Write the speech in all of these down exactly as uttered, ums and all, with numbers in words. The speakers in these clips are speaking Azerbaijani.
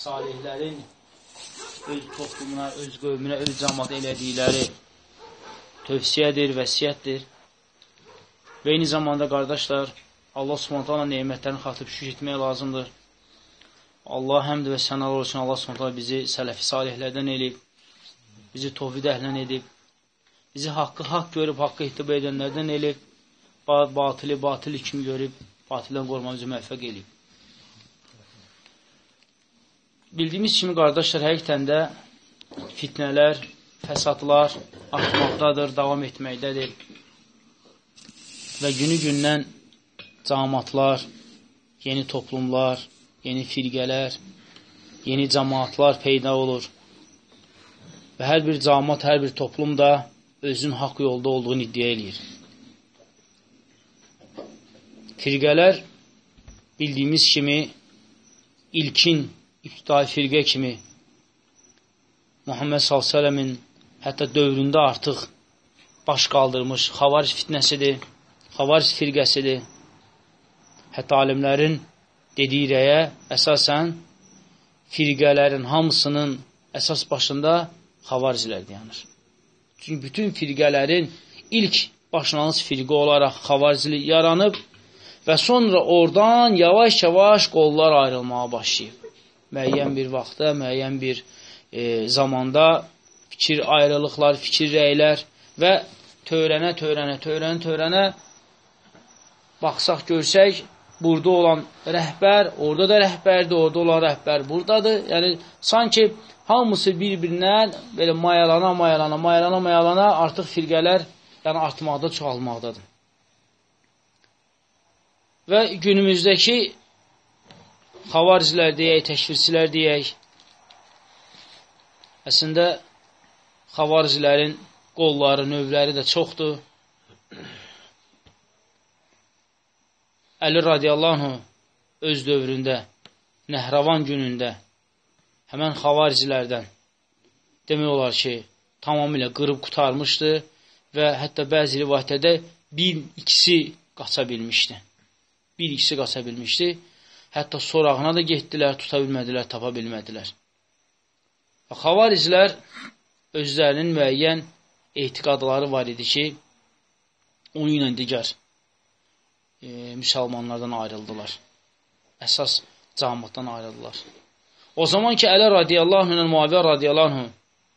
salihlərin öz toplumuna, öz qövmünə, öz cəmaata elədikləri tövsiyədir, vəsiyyətdir. Və eyni zamanda, qardaşlar, Allah Subhanahu taala nemətlərini xatırlayıb şükür etmək lazımdır. Allah həmd və sənalar olsun, Allah Subhanahu taala bizi sələfi salihlərdən eləyib, bizi tövhid əhlindən edib, bizi haqqı haqq görüb, haqqı ittiba edənlərdən eləyib, batılı batılı kimi görüb, batildən qorumamızı müvəffəq eləyib. Bildiyimiz kimi, qardaşlar, həqiqətən də fitnələr, fəsadlar artmaqdadır, davam etməkdədir. Və günü-gündən cəmaatlar, yeni toplumlar, yeni firqələr, yeni cəmaatlar peyda olur. Və hər bir cəmaat, hər bir toplum da özünün haqq yolda olduğunu iddia edir. Firqələr bildiyimiz kimi ilkin İbtidai firqə kimi Muhammed sallallahu əleyhi və səlləmin hətta dövründə artıq baş qaldırmış xavaric fitnəsidir, xavaric firqəsidir. Hətta alimlərin dediyi rəyə əsasən firqələrin hamısının əsas başında xavariclər dayanır. Çünki bütün firqələrin ilk başlanğıc firqə olaraq xavariclik yaranıb və sonra oradan yavaş-yavaş qollar ayrılmağa başlayıb. Müəyyən bir vaxtda, müəyyən bir e, zamanda fikir ayrılıqlar, fikir rəylər və törənə, törənə, törənə, törənə baxsaq, görsək, burada olan rəhbər, orada da rəhbərdir, orada olan rəhbər buradadır. Yəni, sanki hamısı bir-birindən belə mayalana, mayalana, mayalana, mayalana artıq firqələr yəni, artmaqda, çoxalmaqdadır. Və günümüzdəki xavaricilər deyək, təkfirçilər deyək, əslində xavaricilərin qolları, növləri də çoxdur. Əli radiyallahu anh öz dövründə, Nəhravan günündə həmən xavaricilərdən demək olar ki, tamamilə qırıb qutarmışdı və hətta bəzi rivayətlərdə bir ikisi qaça bilmişdi. Bir ikisi qaça bilmişdi. Hətta sorağına da getdilər, tuta bilmədilər, tapa bilmədilər. Xavariclər özlərinin müəyyən etiqadları var idi ki, onu ilə digər e, müsəlmanlardan ayrıldılar. Əsas cəmaatdan ayrıldılar. O zaman ki, Əli radiyallahu anh, Muaviyyə radiyallahu anh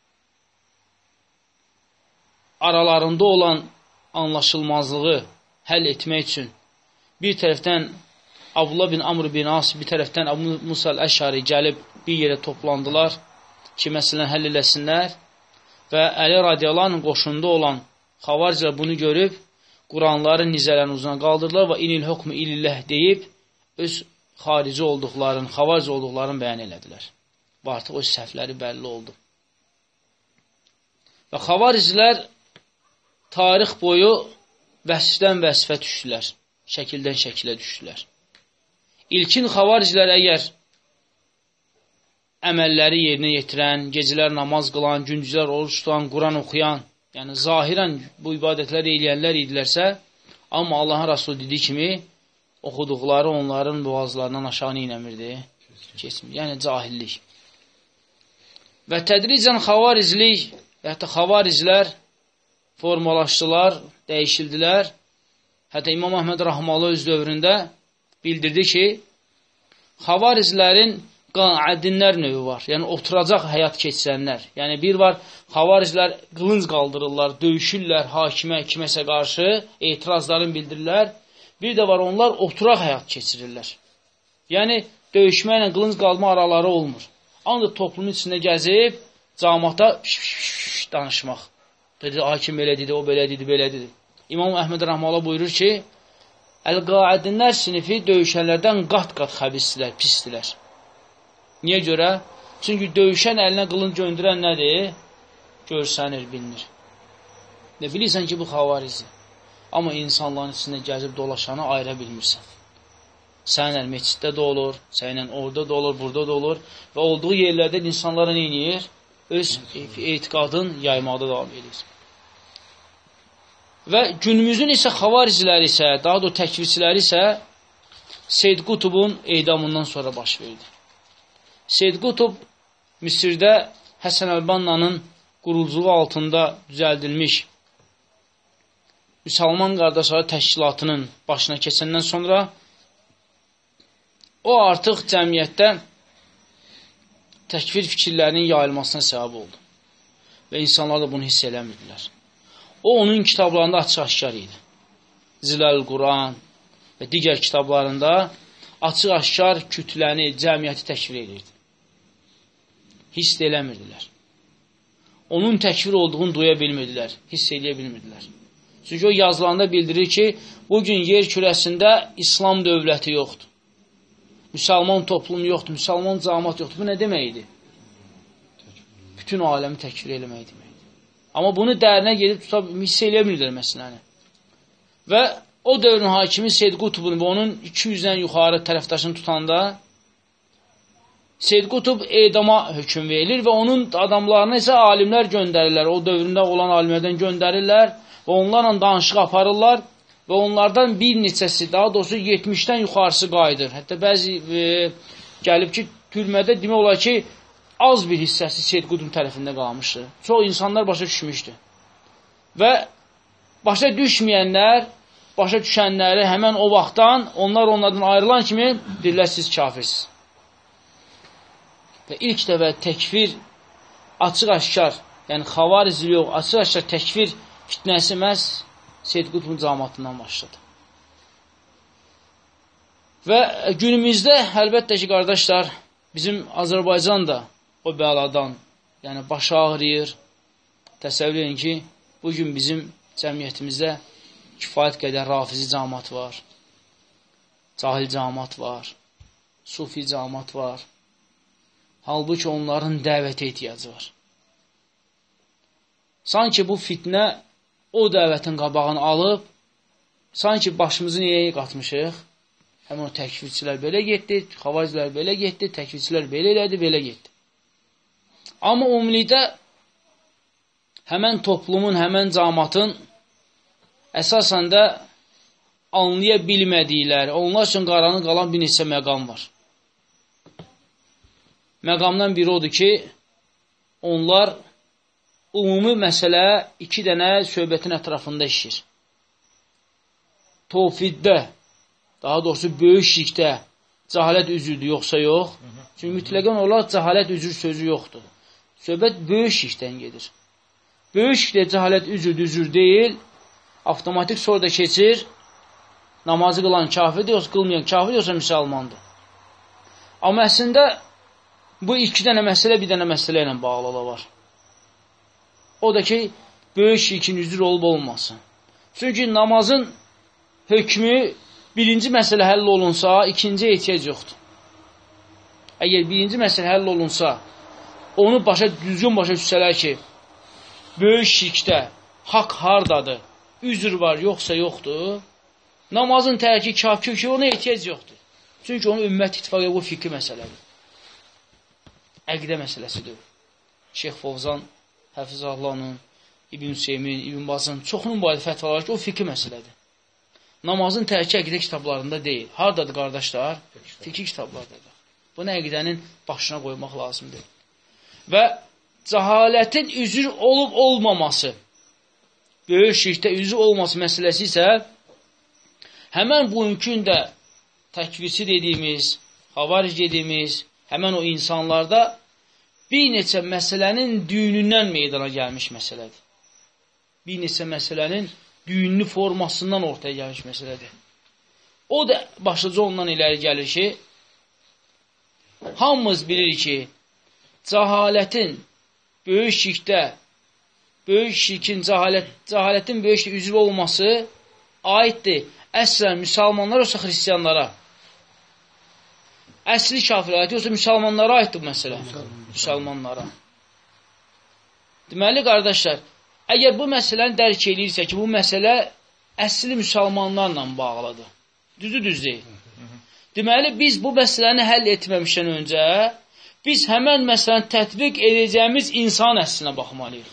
aralarında olan anlaşılmazlığı həll etmək üçün bir tərəfdən Abdullah bin Amr bin As, bir tərəfdən Əbu Musa əl-Əşari gəlib bir yerə toplandılar ki, məsələn, həll eləsinlər və Əli radiyallahu anh qoşunda olan xavaricilər bunu görüb Quranların nizələrini uzuna qaldırdılar və inil hukmu ililləh deyib öz xarici olduqlarını, xavarici olduqlarını bəyan elədilər. Və artıq o səhvləri bəlli oldu. Və xavaricilər tarix boyu vəsfdən vəsfə düşdülər, şəkildən şəkilə düşdülər. İlkin xavariclər əgər əməlləri yerinə yetirən, gecələr namaz qılan, gündüzlər oruç tutan, Quran oxuyan, yəni zahirən bu ibadətləri eləyənlər idilərsə, amma Allahın Rasulü dediyi kimi oxuduqları onların boğazlarından aşağı neynəmirdi? Keçmir. Yəni cahillik. Və tədricən xavariclik və hətta xavariclər formalaşdılar, dəyişildilər. Hətta İmam Əhməd Rahmalı öz dövründə bildirdi ki, xavariclərin qanədinlər növü var. Yəni, oturacaq həyat keçirənlər. Yəni, bir var, xavariclər qılınc qaldırırlar, döyüşürlər hakimə, kiməsə qarşı, etirazlarını bildirirlər. Bir də var, onlar oturaq həyat keçirirlər. Yəni, döyüşməklə qılınc qaldırma araları olmur. Ancaq toplumun içində gəzib, cəmaata danışmaq. Dedi, hakim belə dedi, o belə dedi, belə dedi. İmam Əhməd Rəhmələ buyurur ki, Əl-Qaədinlər sinifi döyüşənlərdən qat-qat xəbisdirlər, pisdirlər. Niyə görə? Çünki döyüşən əlinə qılınc göndərən nədir? Görsənir, bilinir. Və bilirsən ki, bu xavaricdir. Amma insanların içində gəzib dolaşanı ayıra bilmirsən. Səninlə meçiddə də olur, səninlə orada da olur, burada da olur və olduğu yerlərdə insanlara nə edir? Öz etiqadın yaymaqda davam edir. Və günümüzün isə xavariciləri isə, daha da təkvirçiləri isə Seyyid Qutubun edamından sonra baş verdi. Seyyid Qutb Misirdə Həsən əl-Bannanın quruculuğu altında düzəldilmiş Müsəlman Qardaşları Təşkilatının başına keçəndən sonra o artıq cəmiyyətdə təkfir fikirlərinin yayılmasına səbəb oldu. Və insanlar da bunu hiss eləmirdilər. O, onun kitablarında açıq-aşkar idi. Zilal-Quran və digər kitablarında açıq-aşkar kütləni, cəmiyyəti təkfir edirdi. Hiss eləmirdilər. Onun təkfir olduğunu duya bilmirdilər, hiss eləyə bilmirdilər. Çünki o yazılarında bildirir ki, bugün yer kürəsində İslam dövləti yoxdur. Müsəlman toplumu yoxdur, müsəlman cəmaət yoxdur. Bu nə deməkdir? Bütün aləmi təkfir eləmək deməkdir. Amma bunu dərinə gedib tuta, hiss eləyə bilmirlər məsələni. Və o dövrün hakimi Seyyid Qutbun və onun iki yüzdən yuxarı tərəfdaşını tutanda Seyyid Qutb edama hökm verilir və onun adamlarına isə alimlər göndərirlər. O dövründə olan alimlərdən göndərirlər və onlarla danışıq aparırlar və onlardan bir neçəsi, daha doğrusu yetmişdən yuxarısı qayıdır. Hətta bəzi e, gəlib ki, türmədə demək olar ki, az bir hissəsi Seyyid Qutb tərəfində qalmışdı. Çox insanlar başa düşmüşdü. Və başa düşməyənlər, başa düşənləri həmən o vaxtdan, onlar onlardan ayrılan kimi deyirlər, siz kafirsiniz. Və ilk dəfə təkfir açıq-aşkar, yəni xavarizli yox, açıq-aşkar təkfir fitnəsi məhz Seyyid Qutbun cəmaatından başladı. Və günümüzdə, əlbəttə ki, qardaşlar, bizim Azərbaycan da o bəladan, yəni başı ağrıyır. Təsəvvür edin ki, bugün bizim cəmiyyətimizdə kifayət qədər rafizi cəmaat var, cahil cəmaat var, sufi cəmaat var. Halbuki onların dəvətə ehtiyacı var. Sanki bu fitnə o dəvətin qabağını alıb, sanki başımızı niyə qatmışıq? Həmin o təkfirçilər belə getdi, xavacilər belə getdi, təkfirçilər belə elədi, belə getdi. Amma ümumilikdə həmən toplumun, həmən cəmaatın əsasən də anlaya bilmədikləri, onlar üçün qaranı qalan bir neçə məqam var. Məqamdan biri odur ki, onlar ümumi məsələ iki dənə söhbətin ətrafında işir. Tovfiddə, daha doğrusu böyük şirkdə cəhalət üzürdür, yoxsa yox. Çünki mütləqən olaraq cəhalət üzür sözü yoxdur. Söhbət böyük şirkdən gedir. Böyük şirkdə cəhalət üzürdür, üzür deyil, avtomatik sonra da keçir, namazı qılan kafirdir, yoxsa qılmayan kafir, yoxsa müsəlmandır. Amma əslində bu iki dənə məsələ bir dənə məsələ ilə bağlı var. O da ki, böyük şirkin üzür olub olmasın. Çünki namazın hökmü birinci məsələ həll olunsa, ikinci ehtiyac yoxdur. Əgər birinci məsələ həll olunsa, onu başa, düzgün başa düşsələr ki, böyük şirkdə haqq hardadır, üzür var, yoxsa yoxdur, namazın tərki kafir ki, ona ehtiyac yoxdur. Çünki onun ümmət ittifaqı bu fikri məsələdir. Əqidə məsələsidir. Şeyx Fovzan, Həfizallahanın, İbn Hüseymin, İbn Bazın, çoxunun bu adı fətvalar ki, o fikri məsələdir. Namazın tərki əqidə kitablarında deyil. Haradadır, qardaşlar? Fikri kitablardadır. Bunu əqidənin başına qoymaq lazımdır. Və cəhalətin üzür olub olmaması, böyük şirkdə üzür olması məsələsi isə həmən bugünkü də təkvirçi dediyimiz, xavaric dediyimiz, həmən o insanlarda bir neçə məsələnin düyünündən meydana gəlmiş məsələdir. Bir neçə məsələnin düyünlü formasından ortaya gəlmiş məsələdir. O da başlıca ondan iləri gəlir ki, hamımız bilir ki, cəhalətin böyük şirkdə, böyük şirkin, cəhalət, cəhalətin böyük şirkdə üzvü olması aiddir əslən müsəlmanlar yoxsa xristiyanlara. Əsli kafirə aid yoxsa müsəlmanlara aiddir bu məsələ? Müsəlmanlara. Deməli, qardaşlar, əgər bu məsələni dərk edirsə ki, bu məsələ əsli müsəlmanlarla bağlıdır. Düzü düz deyil. Deməli, biz bu məsələni həll etməmişdən öncə, biz həmən məsələni tətbiq edəcəyimiz insan əslinə baxmalıyıq.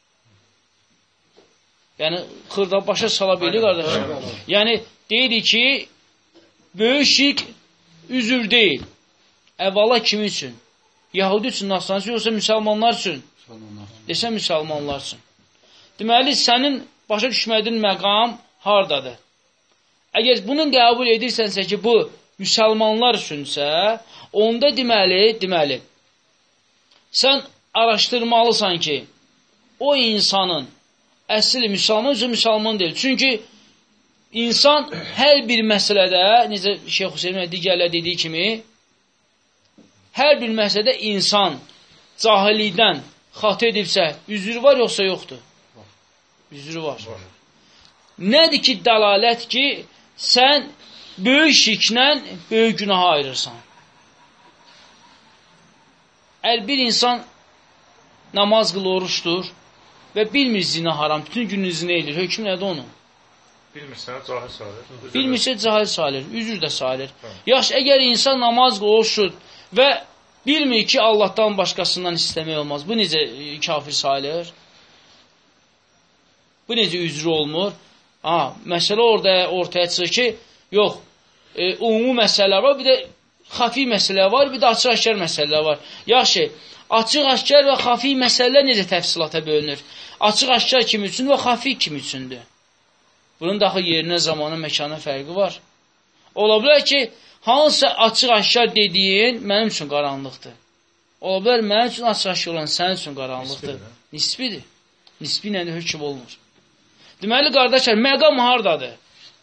Yəni, xırda başa sala bilir, qardaşlar. Yəni, deyirik ki, böyük şirk üzür deyil. Əvvəla kimi üçün? Yahudi üçün, Nasrani üçün, yoxsa müsəlmanlar üçün? Desə müsəlmanlar üçün. Deməli, sənin başa düşmədiyin məqam hardadır? Əgər bunu qəbul edirsənsə ki, bu müsəlmanlar üçünsə, onda deməli, deməli, sən araşdırmalısan ki, o insanın əsli müsəlman üçün müsəlman deyil. Çünki insan hər bir məsələdə, necə Şeyx Hüseynin digərlər dediyi kimi, hər bir məsələdə insan cahillikdən xatı edibsə, üzrü var yoxsa yoxdur? Üzrü var. Nədir ki, dəlalət ki, sən böyük şirklə böyük günaha ayırırsan? Əgər bir insan namaz qıl, oruçdur və bilmir zina haram, bütün günün zina edir, hökm nədir onun? Bilmirsə, cahil salir. Bilmirsə, cahil salir, üzr də salir. Yaxşı, əgər insan namaz qıl, oruçdur və bilmir ki, Allahdan başqasından istəmək olmaz, bu necə kafir salir? Bu necə üzrü olmur? Ha, məsələ orada ortaya çıxır ki, yox, e, ümumi məsələlər var, bir də xafi məsələlər var, bir də açıq-aşkar məsələlər var. Yaxşı, açıq-aşkar və xafi məsələlər necə təfsilata bölünür? Açıq-aşkar kim üçün və xafi kim üçündür? Bunun daxil yerinə, zamana, məkana fərqi var. Ola bilər ki, hansısa açıq-aşkar dediyin mənim üçün qaranlıqdır. Ola bilər, mənim üçün açıq-aşkar olan sənin üçün qaranlıqdır. Nisbidir. Nisbi ilə də hökm olunur. Deməli, qardaşlar, məqam hardadır?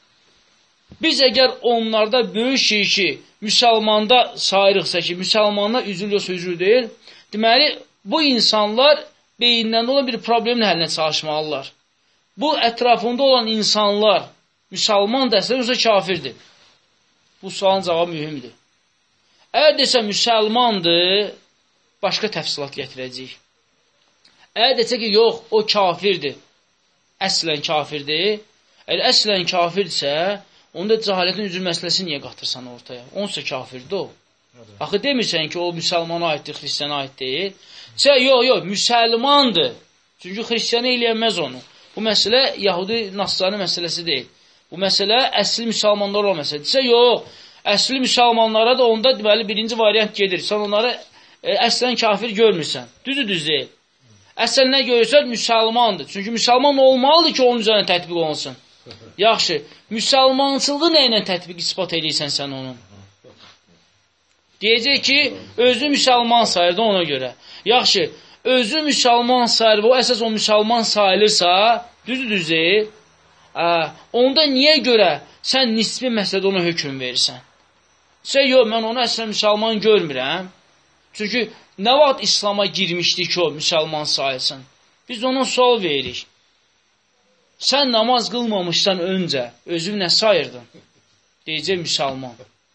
Biz əgər onlarda böyük şirki müsəlmanda sayırıqsa ki, müsəlmanlar üzül yoxsa üzül deyil, deməli, bu insanlar beyindən olan bir problemin həlinə çalışmalılar. Bu, ətrafında olan insanlar müsəlman dəstədir, yoxsa kafirdir? Bu sualın cavabı mühümdür. Əgər desə müsəlmandır, başqa təfsilat gətirəcəyik. Əgər desə ki, yox, o kafirdir, əslən kafirdir. Əgər əslən kafirdirsə, onda cahiliyyətin üzr məsələsi niyə qatırsan ortaya? Onsa kafirdir o. Axı demirsən ki, o müsəlmana aiddir, xristiyana aid deyil. Sə, yox, yox, müsəlmandır. Çünki xristiyana eləyənməz onu. Bu məsələ Yahudi Nasrani məsələsi deyil. Bu məsələ əsli müsəlmanlar olan məsələdir. Sə, yox, əsli müsəlmanlara da onda deməli birinci variant gedir. Sən onları e, əslən kafir görmürsən. Düzü düz deyil. Əslən nə görürsən? Müsəlmandır. Çünki müsəlman olmalıdır ki, onun üzərine tətbiq olunsun. Yaxşı, müsəlmançılığı nə ilə tətbiq ispat edirsən sən onun? Deyəcək ki, özü müsəlman sayırdı ona görə. Yaxşı, özü müsəlman sayır və o əsas o müsəlman sayılırsa, düzü düz deyil. Ə, onda niyə görə sən nisbi məsələdə ona hökm verirsən? Sən, yox, mən onu əslən müsəlman görmürəm. Çünki nə vaxt İslama girmişdi ki, o müsəlman sayılsın? Biz ona sual veririk. Sən namaz qılmamışsan öncə, özünü nə sayırdın? Deyəcək, müsəlman.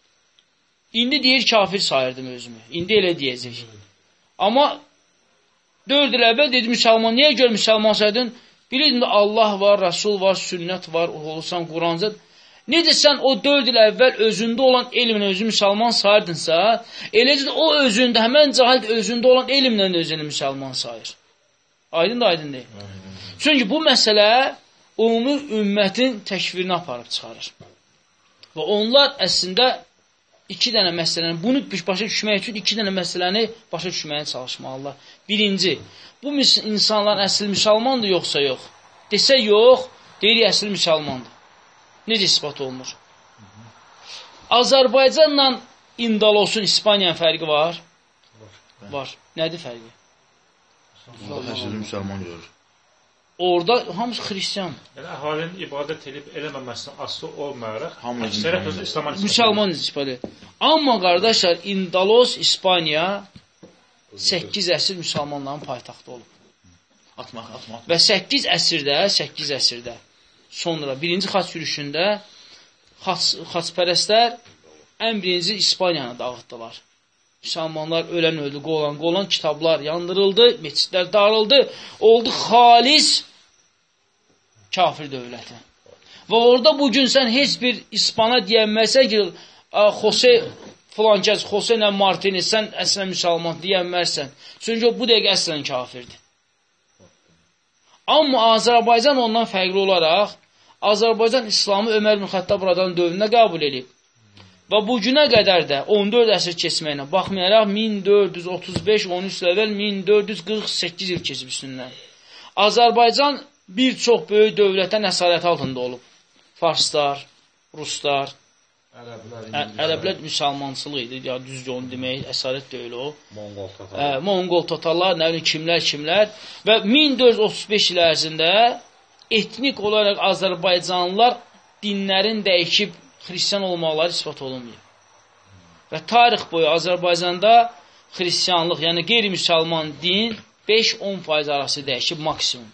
İndi deyir, kafir sayırdım özümü. İndi elə deyəcək. Amma dörd il əvvəl dedi, müsəlman. Niyə gör müsəlman sayırdın? Bilirdin də Allah var, Rasul var, sünnət var, olsan Qurancı. Necə sən o dörd il əvvəl özündə olan elmlə özü müsəlman sayırdınsa, eləcə də o özündə, həmən cahil özündə olan elmlə özünü müsəlman sayır. Aydın da aydın deyil. Çünki bu məsələ ümumi ümmətin təkvirini aparıb çıxarır. Və onlar əslində iki dənə məsələni, bunu başa düşmək üçün iki dənə məsələni başa düşməyə çalışmalılar. Birinci, bu insanlar əsl müsəlmandır yoxsa yox? Desə yox, deyirik əsl müsəlmandır. Necə ispat olunur? Azərbaycanla İndalosun, İspaniyanın fərqi var? Var. Nədir fərqi? Əsl müsəlman görür. Orada hamısı xristiyan. Yəni, əhalinin ibadət edib eləməməsinin aslı olmayaraq, əksərət özü İslama nisbət müsəlman nisbət edir. Amma qardaşlar, İndalos, İspaniya səkkiz əsr müsəlmanların paytaxtı olub. Atmaq, atmaq. Və səkkiz əsrdə, səkkiz əsrdə sonra birinci xaç yürüşündə xaç, xaçpərəstlər ən birinci İspaniyanı dağıtdılar. Müsəlmanlar ölən öldü, qolan, qolan kitablar yandırıldı, meçidlər dağıldı, oldu xalis kafir dövləti. Və orada bugün sən heç bir İspana deyənməsən ki, Jose filankəs, Jose nə Martinez, sən əslən müsəlman deyənmərsən. Çünki bu dəqiqə əslən kafirdir. Amma Azərbaycan ondan fərqli olaraq, Azərbaycan İslamı Ömər ibn Xəttab radan dövründə qəbul edib. Və bu günə qədər də on dörd əsr keçməyinə baxmayaraq min dörd yüz otuz beş on üç əvvəl min dörd yüz qırx səkkiz il keçib üstündən. Azərbaycan bir çox böyük dövlətə əsarət altında olub. Farslar, Ruslar, Ərəblər müsəlmançılıq idi, ya düzgə onu demək, əsarət deyil o. Monqol tatarlar. Monqol tatarlar, nə bilim, kimlər, kimlər. Və min dörd yüz otuz beş il ərzində etnik olaraq Azərbaycanlılar dinlərin dəyişib xristiyan olmaları ispat olunmuyor. Və tarix boyu Azərbaycanda xristiyanlıq, yəni qeyri-müsəlman din beş on faiz arası dəyişib maksimum.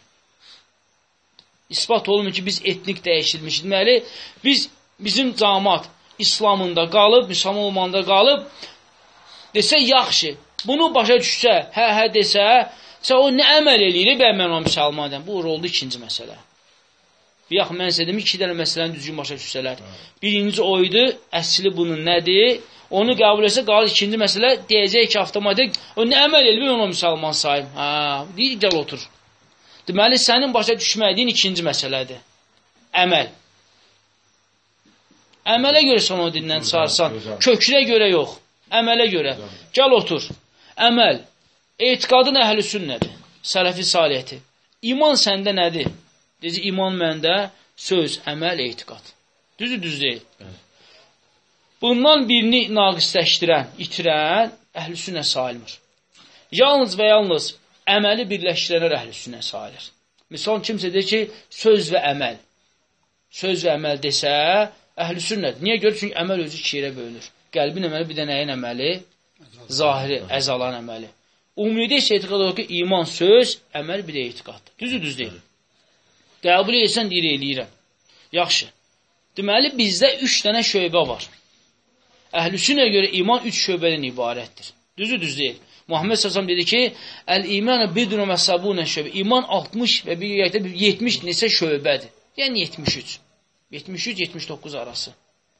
İspat olunmuyor ki, biz etnik dəyişilmişik. Deməli, biz, bizim cəmaət İslamında qalıb, müsəlman olmanda qalıb, desə, yaxşı, bunu başa düşsə, hə, hə desə, sə o nə əməl eləyir, bə mən o müsəlman edəm. Bu oldu ikinci məsələ. Bir yaxın mən dedim, iki dənə məsələni düzgün başa düşsələr. Birinci oydu, əsli bunun nədir? Onu qəbul etsə, qalır ikinci məsələ, deyəcək ki, avtomatik, o nə əməl eləyir, onu müsəlman sayım. Hə, deyir, gəl otur. Deməli, sənin başa düşmədiyin ikinci məsələdir. Əməl. Əmələ görə sən o dindən çıxarsan. Kökünə görə yox. Əmələ görə. Gəl otur. Əməl. Etiqadın əhl-i sünnədir. Sələfi saliyyəti. İman səndə nədir? Deyəcək, iman məndə söz, əməl, etiqad. Düzdür, düz deyil. Bundan birini naqisləşdirən, itirən əhl-i sünnə sayılmır. Yalnız və yalnız əməli birləşdirənlər əhl-i sünnə sayılır. Misal, kimsə deyir ki, söz və əməl. Söz və əməl desə, əhl-i sünnədir. Niyə görə? Çünki əməl özü iki yerə bölünür. Qəlbin əməli, bir də nəyin əməli? Zahiri, əzalan əməli. Ümumiyyədə isə etiqad olur ki, iman söz, əməl bir də etiqaddır. Düzdür, düz deyil. Qəbul edirsən, deyir, eləyirəm. Yaxşı. Deməli, bizdə üç dənə şöbə var. Əhl-i sünnəyə görə iman üç şöbədən ibarətdir. Düzdür, düz deyil. Muhammed sallallahu əleyhi və səlləm dedi ki, "Əl-iman bidun və sabun şöbə." İman altmış və bir yerdə yetmiş neçə şöbədir. Yəni yetmiş üç. yetmiş üç yetmiş doqquz arası.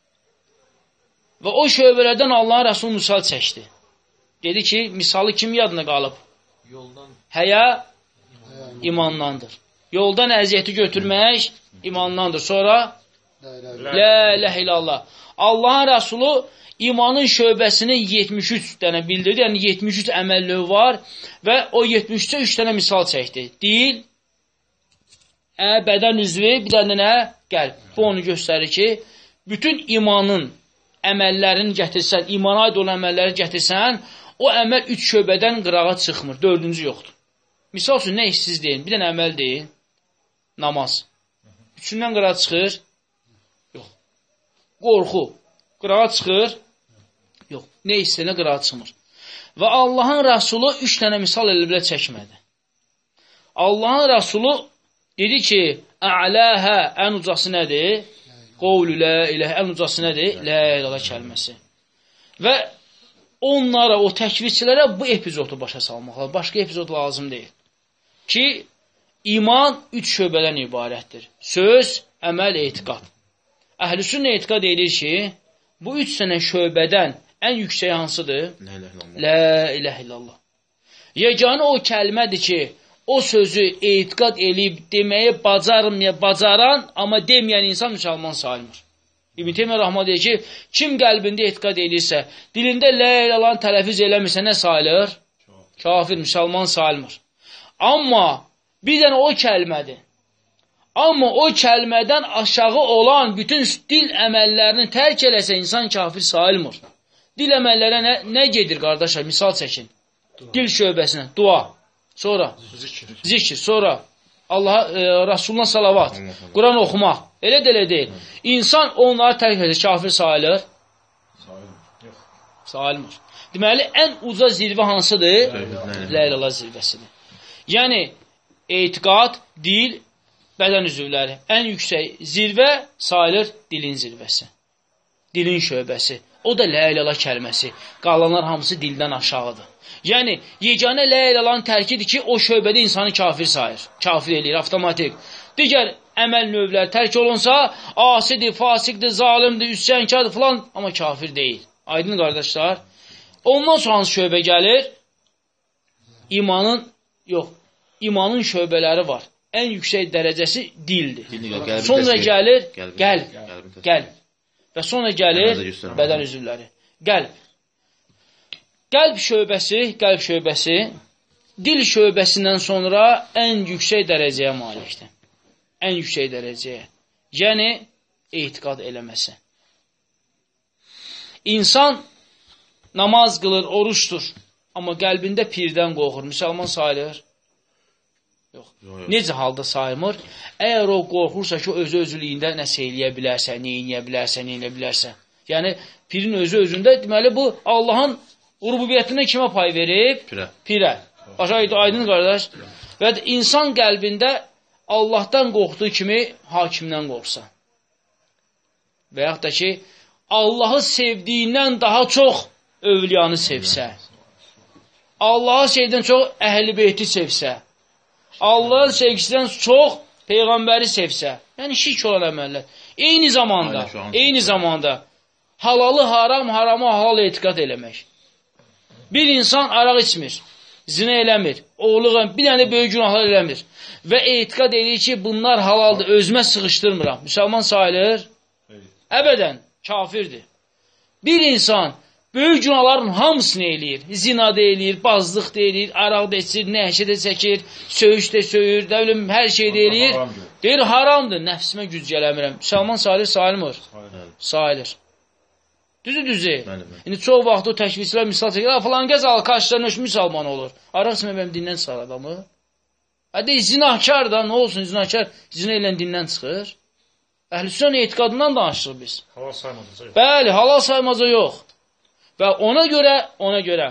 Və o şöbələrdən Allahın Rəsulü misal çəkdi. Dedi ki, misalı kim yadına qalıb? Yoldan. Həya imandandır. Yoldan əziyyəti götürmək imandandır. Sonra La ilahe illallah. Allahın Rəsulü imanın şöbəsini yetmiş üç dənə bildirdi. Yəni yetmiş üç əməlliyi var və o yetmiş üçə üç dənə misal çəkdi. Dil, ə, bədən üzvü, bir dənə nə? Qəlb. Bu onu göstərir ki, bütün imanın əməllərini gətirsən, imana aid olan əməlləri gətirsən, o əməl üç şöbədən qırağa çıxmır. Dördüncü yoxdur. Misal üçün, nə işsiz deyin? Bir dənə əməl deyin. Namaz. Üçündən qırağa çıxır? Yox. Qorxu. Qırağa çıxır? Yox. Nə istəyinə qırağa çıxmır. Və Allahın Rəsulü üç dənə misal elə bilə çəkmədi. Allahın Rəsulü dedi ki, Ələhə, ən ucası nədir? Qovlü lə iləhə, ən ucası nədir? Lə iləhə kəlməsi. Və onlara, o təkvirçilərə bu epizodu başa salmaqlar. Başqa epizod lazım deyil. Ki, iman üç şöbədən ibarətdir. Söz, əməl, etiqad. Əhl-i sünnə etiqad edir ki, bu üç sənə şöbədən ən yüksək hansıdır? Lə iləhə illallah. Yeganə o kəlmədir ki, o sözü etiqad eləyib deməyi bacarmaya bacaran, amma deməyən insan müsəlman sayılmır. İbn Teymiyyə Rəhməhullah deyir ki, kim qəlbində etiqad eləyirsə, dilində la ilahe illallah tələffüz eləmirsə nə sayılır? Kafir, müsəlman sayılmır. Amma bir dənə o kəlmədir. Amma o kəlmədən aşağı olan bütün dil əməllərini tərk eləsə insan kafir sayılmır. Dil əməllərə nə, nə gedir qardaşlar? Misal çəkin. Dil şöbəsinə, dua. Sonra zikir, zikir. Sonra Allah e, Rasuluna salavat, Quran oxumaq. Elə də elə deyil. İnsan onları tərk edir, kafir sayılır? Sayılmır. Sayılmır. Deməli, ən uca zirvə hansıdır? La ilahe zirvəsidir. Yəni, etiqad, dil, bədən üzvləri. Ən yüksək zirvə sayılır dilin zirvəsi. Dilin şöbəsi. O da la ilahe kəlməsi. Qalanlar hamısı dildən aşağıdır. Yəni, yeganə la ilahın tərkidir ki, o şöbədə insanı kafir sayır. Kafir eləyir, avtomatik. Digər əməl növləri tərk olunsa, asidir, fasikdir, zalimdir, üsyankardır filan, amma kafir deyil. Aydın qardaşlar. Ondan sonra hansı şöbə gəlir? İmanın, yox, imanın şöbələri var. Ən yüksək dərəcəsi dildir. Sonra gəlir qəlb. Qəlb. Və sonra gəlir bədən üzvləri. Qəlb. Qəlb şöbəsi, qəlb şöbəsi dil şöbəsindən sonra ən yüksək dərəcəyə malikdir. Ən yüksək dərəcəyə. Yəni, etiqad eləməsi. İnsan namaz qılır, oruçdur. Amma qəlbində pirdən qorxur. Müsəlman sayılır? Yox. Necə halda sayılmır? Əgər o qorxursa ki, özü özülüyündə nəsə eləyə bilərsə, nə eləyə bilərsə, nə eləyə bilərsə. Yəni, pirin özü özündə, deməli, bu Allahın rububiyyətinə kimə pay verib? Pirə. Pirə. Başa aydın qardaş. Və insan qəlbində Allahdan qorxduğu kimi hakimdən qorxsa. Və yaxud da ki, Allahı sevdiyindən daha çox övliyanı sevsə. Allahı sevdiyindən çox əhl-i beyti sevsə. Allahın sevgisindən çox Peyğəmbəri sevsə. Yəni, şirk olan əməllər. Eyni zamanda, eyni zamanda halalı haram, haramı halal etiqad eləmək. Bir insan araq içmir, zina eləmir, oğluq, bir dənə böyük günahlar eləmir və etiqad edir ki, bunlar halaldır, özümə sıxışdırmıram. Müsəlman sayılır? Əbədən, kafirdir. Bir insan böyük günahların hamısını eləyir. Zina da eləyir, bazlıq da eləyir, araq da içir, nəhşə də çəkir, söyüş də söyür, də bilim, hər şey də eləyir. Deyir, haramdır, nəfsimə güc gələmirəm. Müsəlman sayılır, sayılmır? Sayılır. Düzü düzü. İndi çox vaxt o təşvislər misal çəkir, falan gəz al, kaçlarına öş müsəlman olur. Araq içmə mənim dindən çıxar adamı. Hadi zinahkar da, nə olsun zinahkar, zina elən dindən çıxır. Əhl-i Sünnə etiqadından danışırıq biz. Halal saymaca yox. Bəli, halal saymaca yox. Və ona görə, ona görə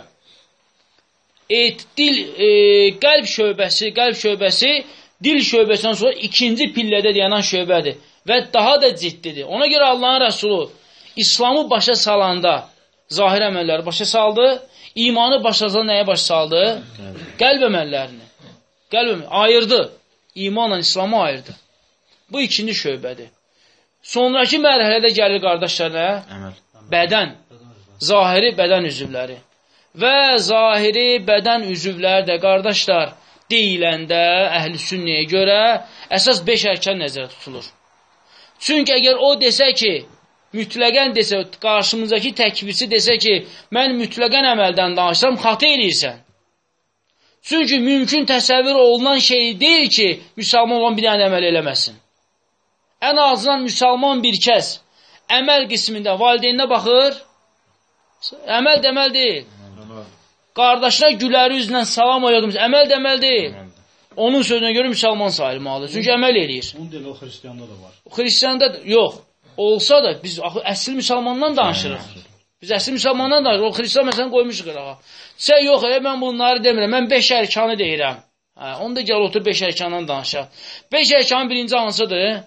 et, dil, e, qəlb şöbəsi, qəlb şöbəsi dil şöbəsindən sonra ikinci pillədə dayanan şöbədir və daha da ciddidir. Ona görə Allahın Rəsulu İslamı başa salanda zahir əməlləri başa saldı, imanı başa salanda nəyə başa saldı? Qəlb əməllərini. Qəlb əməllərini ayırdı. İmanla İslamı ayırdı. Bu ikinci şöbədir. Sonraki mərhələdə gəlir qardaşlarına bədən, zahiri bədən üzvləri. Və zahiri bədən üzvləri də qardaşlar deyiləndə əhl-i sünnəyə görə əsas beş ərkan nəzərdə tutulur. Çünki əgər o desə ki, mütləqən desə, qarşımızdakı təkvirçi desə ki, mən mütləqən əməldən danışsam, xatı eləyirsən. Çünki mümkün təsəvvür olunan şey deyil ki, müsəlman olan bir dənə əməl eləməsin. Ən azından müsəlman bir kəs əməl qismində valideyninə baxır, əməl də əməl deyil. Qardaşına güləri üzlə salam oyadımız, əməl də əməl deyil. Onun sözünə görə müsəlman sayılmalıdır. Çünki əməl eləyir. Onun deyil, o xristiyanda da var. Xristiyanda yox. Olsa da biz əsl müsəlmandan danışırıq. Biz əsl müsəlmandan danışırıq. O xristiyan məsələn qoymuşuq qırağa. Sən yox, elə mən bunları demirəm. Mən beş ərkanı deyirəm. Hə, onu da gəl otur beş ərkandan danışaq. Beş ərkanın birinci hansıdır?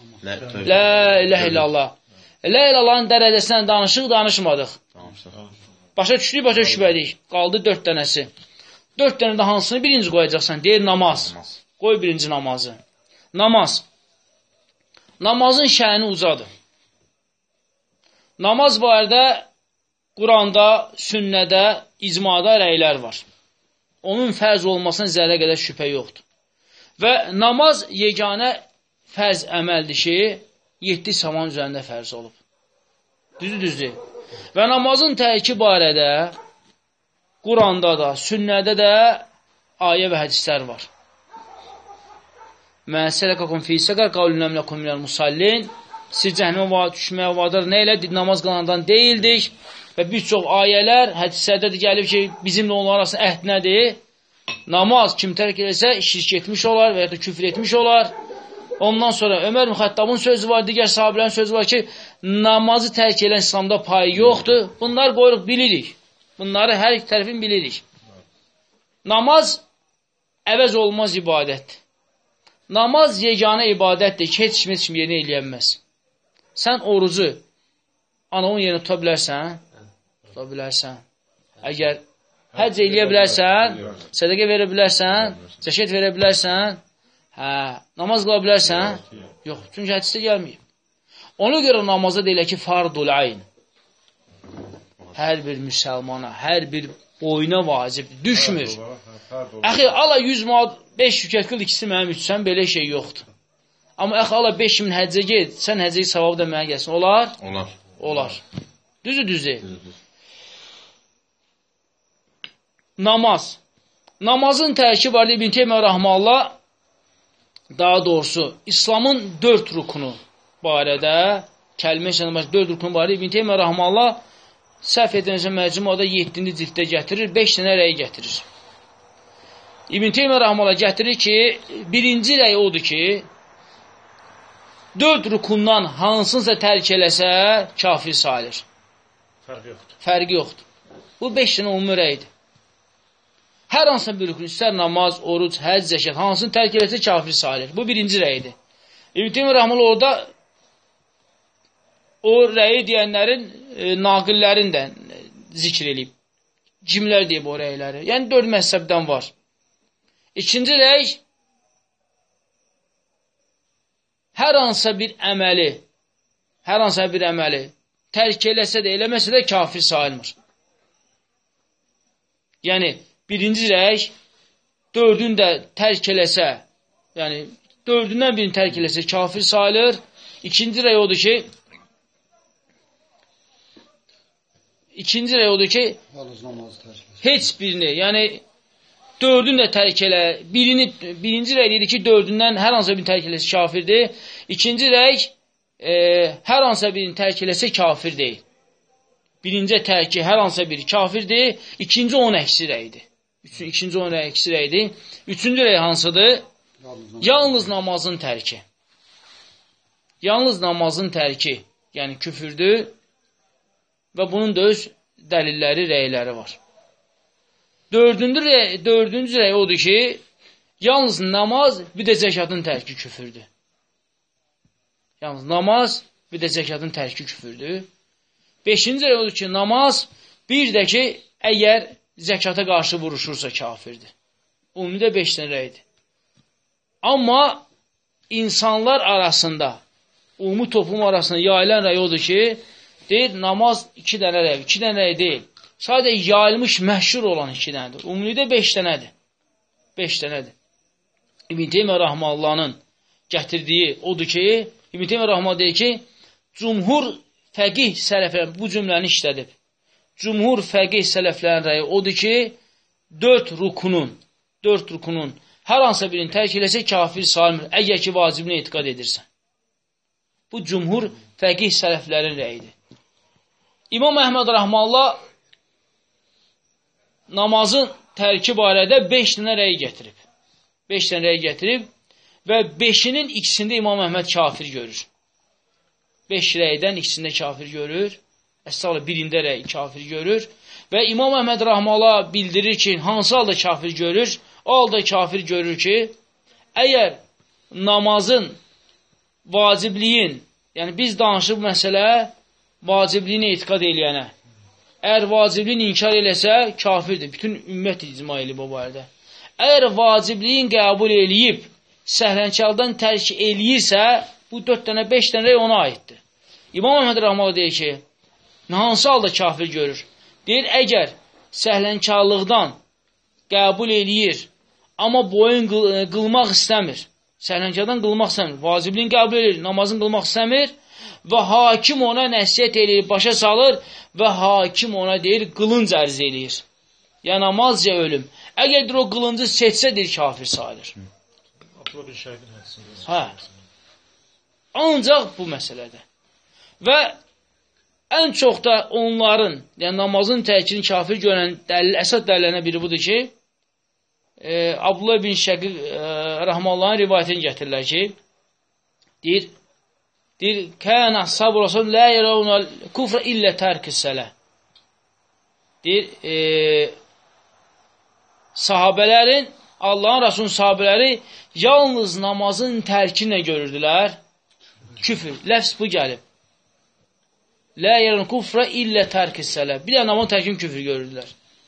La ilahe illallah. La ilallahın dərəcəsindən danışıq, danışmadıq. Başa düşdük, başa düşmədik. Qaldı dörd dənəsi. Dörd dənə də hansını birinci qoyacaqsan? Deyir namaz. Qoy birinci namazı. Namaz. Namazın şəni ucadır. Namaz barədə Quranda, sünnədə, icmada rəylər var. Onun fərz olmasına zərrə qədər şübhə yoxdur. Və namaz yeganə fərz əməldir ki, yeddi saman üzərində fərz olub. Düzdür, düzdür. Və namazın tərki barədə Quranda da, sünnədə də ayə və hədislər var. Məsələkəkum fîsəqər qavlünəm ləkum minəl musallin. Siz cəhənnəmə düşməyə vadır. Nə ilə namaz qılandan deyildik. Və bir çox ayələr, hədislərdə də gəlib ki, bizimlə onlar arasında əhd nədir? Namaz kim tərk edirsə, şirk etmiş olar və ya da küfr etmiş olar. Ondan sonra Ömər Müxəttabın sözü var, digər sahabələrin sözü var ki, namazı tərk edən İslamda payı yoxdur. Bunlar qoyuruq, bilirik. Bunları hər iki tərəfin bilirik. Namaz əvəz olmaz ibadətdir. Namaz yeganə ibadətdir ki, heç kim, heç kim yerinə eləyənməz. Sən orucu anavun yerinə tuta bilərsən, tuta bilərsən. Əgər həcc eləyə bilərsən, sədəqə verə bilərsən, zəkət verə bilərsən, hə, namaz qıla bilərsən, yox, çünki hədisdə gəlməyib. Ona görə namaza deyilə ki, fardul ayn. Hər bir müsəlmana, hər bir boyuna vacibdir, düşmür. Əxi, ala yüz manat, beş rükət qıl, ikisi mənim üçsən, belə şey yoxdur. Amma əxi, ala beş min həccə ged, sən həccəyi savabı da mənə gəlsin. Olar? Olar. Olar. Düzü düzü. Namaz. Namazın tərki var İbn Teymiyyə Rahmanullah, daha doğrusu İslamın dörd rukunu barədə, kəlmə işləmək dörd rukunu barədə İbn Teymiyyə Rahmanullah səhv edilməsə məcmuada yeddinci cilddə gətirir, beş dənə rəy gətirir. İbn Teymiyyə Rahmanullah gətirir ki, birinci rəy odur ki, dörd rukundan hansınsa tərk eləsə, kafir sayılır. Fərqi yoxdur. Fərqi yoxdur. Bu beş dənə umumi rəydir. Hər hansın bir rükün, istər namaz, oruc, həc, zəkat, hansını tərk eləsə kafir sayılır. Bu birinci rəyidir. İbn Teymiyyə Rahmanullah orada o rəyi deyənlərin e, naqillərini də zikr edib. Cimlər deyib o rəyləri. Yəni dörd məhzəbdən var. İkinci rəy hər hansısa bir əməli, hər hansısa bir əməli tərk eləsə də, eləməsə də kafir sayılmır. Yəni birinci rəy dördün də tərk eləsə, yəni dördündən birini tərk eləsə kafir sayılır. İkinci rəy odur ki, ikinci rəy odur ki, heç birini, yəni dördün də tərk elə, birini, birinci rəy dedi ki, dördündən hər hansısa birini tərk eləsə kafirdir. İkinci rəy e, hər hansısa birini tərk eləsə kafir deyil. Birinci tərki hər hansısa biri kafirdir. İkinci on əksi rəydir. İkinci on əksi rəydir. Üçüncü rəy hansıdır? Yalnız namazın tərki. Yalnız namazın tərki, yəni küfürdür və bunun da öz dəlilləri, rəyləri var. Dördüncü rəy, dördüncü rəy odur ki, yalnız namaz, bir də zəkatın tərki küfürdür. Yalnız namaz, bir də zəkatın tərki küfürdür. Beşinci rəy odur ki, namaz, bir də ki, əgər zəkata qarşı vuruşursa kafirdir. Ümumi də beş dənə rəydir. Amma insanlar arasında, ümumi toplum arasında yayılan rəy odur ki, deyir, namaz iki dənə rəy, iki dənə rəy deyil. Sadəcə yayılmış, məhşur olan iki dənədir. Ümumi də beş dənədir. Beş dənədir. İbn Teymiyyə Rahmanullahın gətirdiyi odur ki, İbn Teymiyyə Rahmanullah deyir ki, cumhur fəqih sələflərin bu cümləni işlədib. Cumhur fəqih sələflərin rəyi odur ki, dörd rukunun, dörd rukunun hər hansısa birini tərk eləsə kafir sayılmır, əgər ki, vacibini etiqad edirsən. Bu cumhur fəqih sələflərin rəyidir. İmam Əhməd Rahmanullah namazın tərki barədə beş dənə rəy gətirib. Beş dənə rəy gətirib və beşinin ikisində İmam Əhməd kafir görür. Beş rəydən ikisində kafir görür. Əstəğlə birində rəy kafir görür. Və İmam Əhməd Rahmanullah bildirir ki, hansı halda kafir görür? O halda kafir görür ki, əgər namazın vacibliyin, yəni biz danışıb məsələ vacibliyini etiqad eləyənə, əgər vacibliyin inkar eləsə, kafirdir. Bütün ümmət icma eləyib o barədə. Əgər vacibliyin qəbul eləyib, səhlənkardan tərk eləyirsə, bu dörd dənə, beş dənə rəy ona aiddir. İmam Əhməd Rahmanullah deyir ki, hansı halda kafir görür? Deyir, əgər səhlənkarlıqdan qəbul eləyir, amma boyun qıl qılmaq istəmir, səhlənkardan qılmaq istəmir, vacibliyin qəbul edir, namazın qılmaq istəmir və hakim ona nəsiyyət eləyir, başa salır və hakim ona deyir, qılınc ərz eləyir. Ya namaz, ya ölüm. Əgər o qılıncı seçsə, deyir, kafir sayılır. Hə. Ancaq bu məsələdə. Və ən çox da onların, yəni namazın tərkini kafir görən dəlil, əsas dəlillərinə biri budur ki, e, Abdullah bin Şəqiq e, Rəhmanullahın rivayətini gətirirlər ki, deyir, deyir, kən ashab-ı Rasul lə yərəvnəl kufrə illə tərk-i sələ. Deyir, e, sahabələrin, Allahın Rasulun sahabələri yalnız namazın tərkinə görürdülər. Küfür, ləfs bu gəlib. Lə yərən kufrə illə tərk-i sələ. Bir də namazın tərkin küfür görürdülər.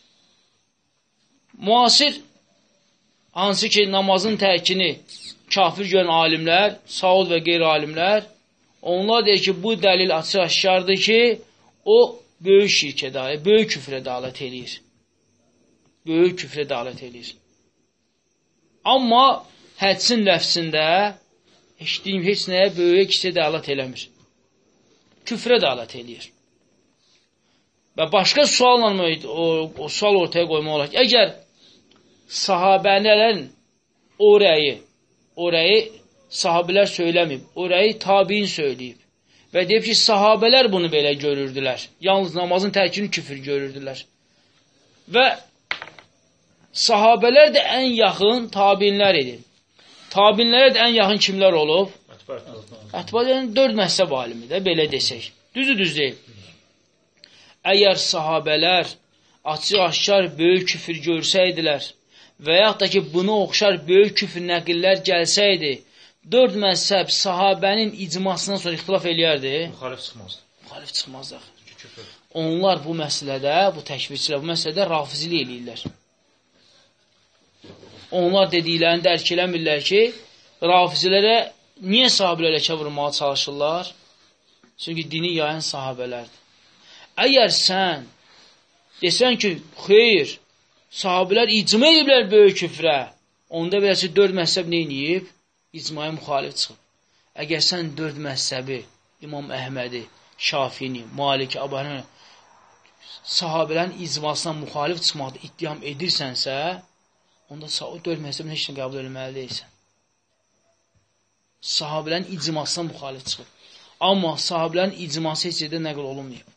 Müasir, hansı ki namazın tərkini kafir görən alimlər, Saud və qeyri-alimlər, onlar deyir ki, bu dəlil açıq aşkardır ki, o böyük şirkə dalət, böyük küfrə dalət eləyir. Böyük küfrə dalət eləyir. Amma hədsin ləfsində eşitdiyim heç nəyə böyük kisə dəlat eləmir. küfrə dəlalət eləyir. Və başqa sualla o, o sual ortaya qoymaq olar ki, əgər sahabələrin o rəyi, o rəyi sahabələr söyləməyib, o rəyi tabiin söyləyib və deyib ki, sahabələr bunu belə görürdülər. Yalnız namazın tərkini küfür görürdülər. Və sahabələr də ən yaxın tabinlər idi. Tabinlərə də ən yaxın kimlər olub? Ətba'dan dörd məhzəb alimi də, belə desək. Düzü düz deyil. Əgər sahabələr açıq-aşkar böyük küfür görsəydilər və yaxud da ki, buna oxşar böyük küfür nəqillər gəlsəydi, dörd məzhəb sahabənin icmasından sonra ixtilaf eləyərdi. Müxalif çıxmazdı. Müxalif çıxmazdı. Onlar bu məsələdə, bu təkvirçilər, bu məsələdə rafizili eləyirlər. Onlar dediklərini dərk eləmirlər ki, rafizilərə niyə sahabələrə ləkə vurmağa çalışırlar? Çünki dini yayan sahabələrdir. Əgər sən desən ki, xeyr, sahabələr icma ediblər böyük küfrə, onda beləsi dörd məhzəb neyniyib? İcmaya müxalif çıxıb. Əgər sən dörd məhzəbi, İmam Əhmədi, Şafini, Maliki, Abani, sahabələrin icmasına müxalif çıxmaqda iddiam edirsənsə, onda o dörd məhzəbin heç nə qəbul edilməli deyilsən. Sahabələrin icmasına müxalif çıxıb. Amma sahabələrin icması heç yerdə nəql olunmayıb.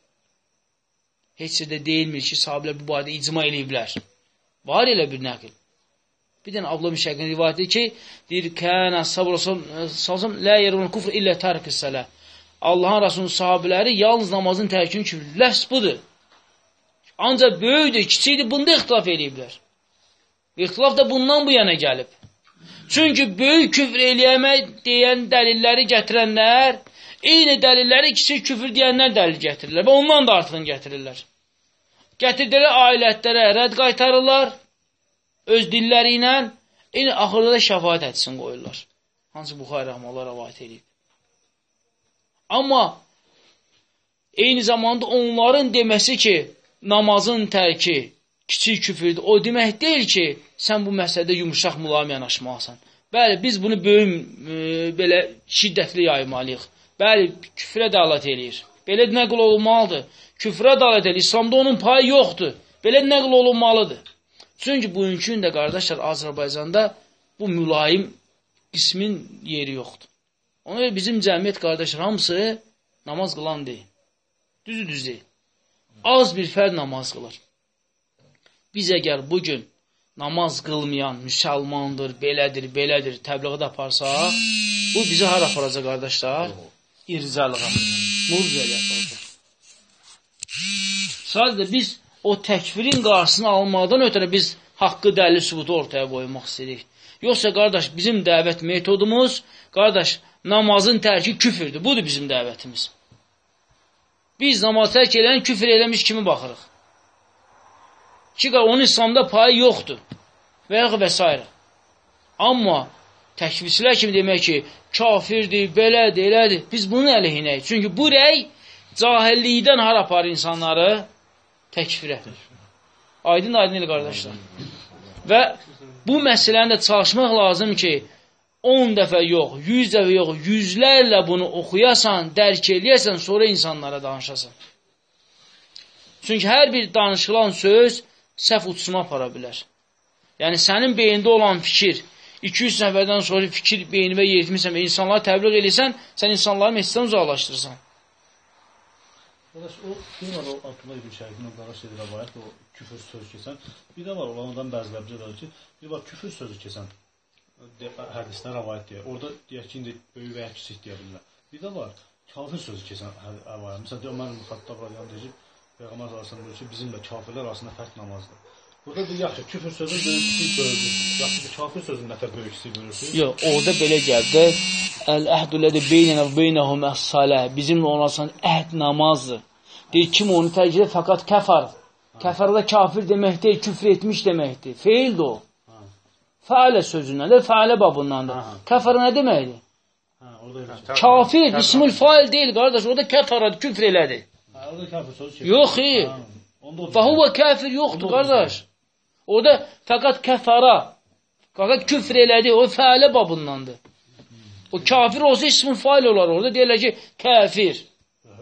Heç yerdə deyilmir ki, sahabələr bu barədə icma eləyiblər. Var elə bir nəql. Bir dənə Abdullah bin Şəqiqin rivayəti ki, deyir, kənə sabr olsun, lə yerun kufr illə tərk-i sələ. Allahın Rasulunun sahabələri yalnız namazın tərkini küfür. Ləhs budur. Ancaq böyükdür, kiçikdir, bunda ixtilaf eləyiblər. İxtilaf da bundan bu yana gəlib. Çünki böyük küfr eləyəmək deyən dəlilləri gətirənlər, eyni dəlilləri kiçik küfür deyənlər dəlil gətirirlər və ondan da artığını gətirirlər. Gətirdikləri ayətlərə rədd qaytarırlar, öz dilləri ilə, eyni axırda da şəfaət etsin qoyurlar. Hansı Buxari rəhməllah rəvayət edib. Amma eyni zamanda onların deməsi ki, namazın tərki kiçik küfürdür, o demək deyil ki, sən bu məsələdə yumuşaq mülayim yanaşmalısan. Bəli, biz bunu böyük, e, belə şiddətli yaymalıyıq. Bəli, küfrə dəlalət eləyir. Belə nəql olunmalıdır. Küfrə dəlalət eləyir. İslamda onun payı yoxdur. Belə nəql olunmalıdır. Çünki bugünkü də qardaşlar Azərbaycanda bu mülayim qismin yeri yoxdur. Ona görə bizim cəmiyyət qardaşlar hamısı namaz qılan deyil. Düzü düz deyil. Az bir fərd namaz qılır. Biz əgər bugün namaz qılmayan müsəlmandır, belədir, belədir, təbliğat aparsaq, bu bizi hara aparacaq qardaşlar? İrcalığa, murciəyə aparacaq. Sadəcə biz o təkfirin qarşısını almaqdan ötürə biz haqqı dəlil sübutu ortaya qoymaq istəyirik. Yoxsa qardaş bizim dəvət metodumuz, qardaş namazın tərki küfürdür. Budur bizim dəvətimiz. Biz namaz tərk edən küfür eləmiş kimi baxırıq. Ki, onun İslamda payı yoxdur. Və yaxud və s. Amma təkvirçilər kimi demək ki, kafirdir, belədir, elədir. Biz bunun əleyhinəyik. Çünki bu rəy cahillikdən hara aparır insanları? Təkfirə. Aydın aydın elə qardaşlar. Və bu məsələni də çalışmaq lazım ki, on dəfə yox, yüz dəfə yox, yüzlərlə bunu oxuyasan, dərk eləyəsən, sonra insanlara danışasan. Çünki hər bir danışılan söz səhv uçsuma apara bilər. Yəni, sənin beyində olan fikir, iki yüz nəfərdən sonra fikir beynivə yeritmirsən və insanlara təbliğ eləysən, sən insanları məsciddən uzaqlaşdırırsan. Qardaş, o film var, o Abdullah ibn Şəqiqin o qaraş edir rəvayət, o küfür sözü keçən. Bir də var, onlardan bəzilər bizə deyir ki, bir var, küfür sözü keçən hədisdən rəvayət deyir. Orada deyək ki, indi böyük və ya kiçik deyə bilirlər. Bir də var, kafir sözü keçən rəvayət. Məsələn, Ömər Müxattab rəvayət deyir ki, Peyğəmbər sallallahu əleyhi və səlləm bizim və kafirlər arasında fərq namazdır. Burada bir yaxşı, küfür sözün böyük kiçik bölürsünüz. Yaxşı bir kafir sözün nətər böyük kiçik bölürsünüz? Yox, orada belə gəldi. Əl-əhdülədə beynənə və beynəhum əs-salə. Bizimlə onlarsan əhd namazdır. Deyir, kim onu tərk edir, fəqat kəfar. Kəfarda kafir demək deyil, küfr etmiş deməkdir. Feildir o. Fəalə sözünəndir, fəalə babındandır. Kəfar nə deməkdir? Kafir, ismül fail deyil, qardaş. Orada kəfaradır, küfr elədir. Yox, xeyr. Və huvə kafir yoxdur, qardaş. Orada fəqat kəfara, fəqat küfr elədi, o fəalə babındandır. O kafir olsa ismül fail olar orada, deyirlər ki, kafir.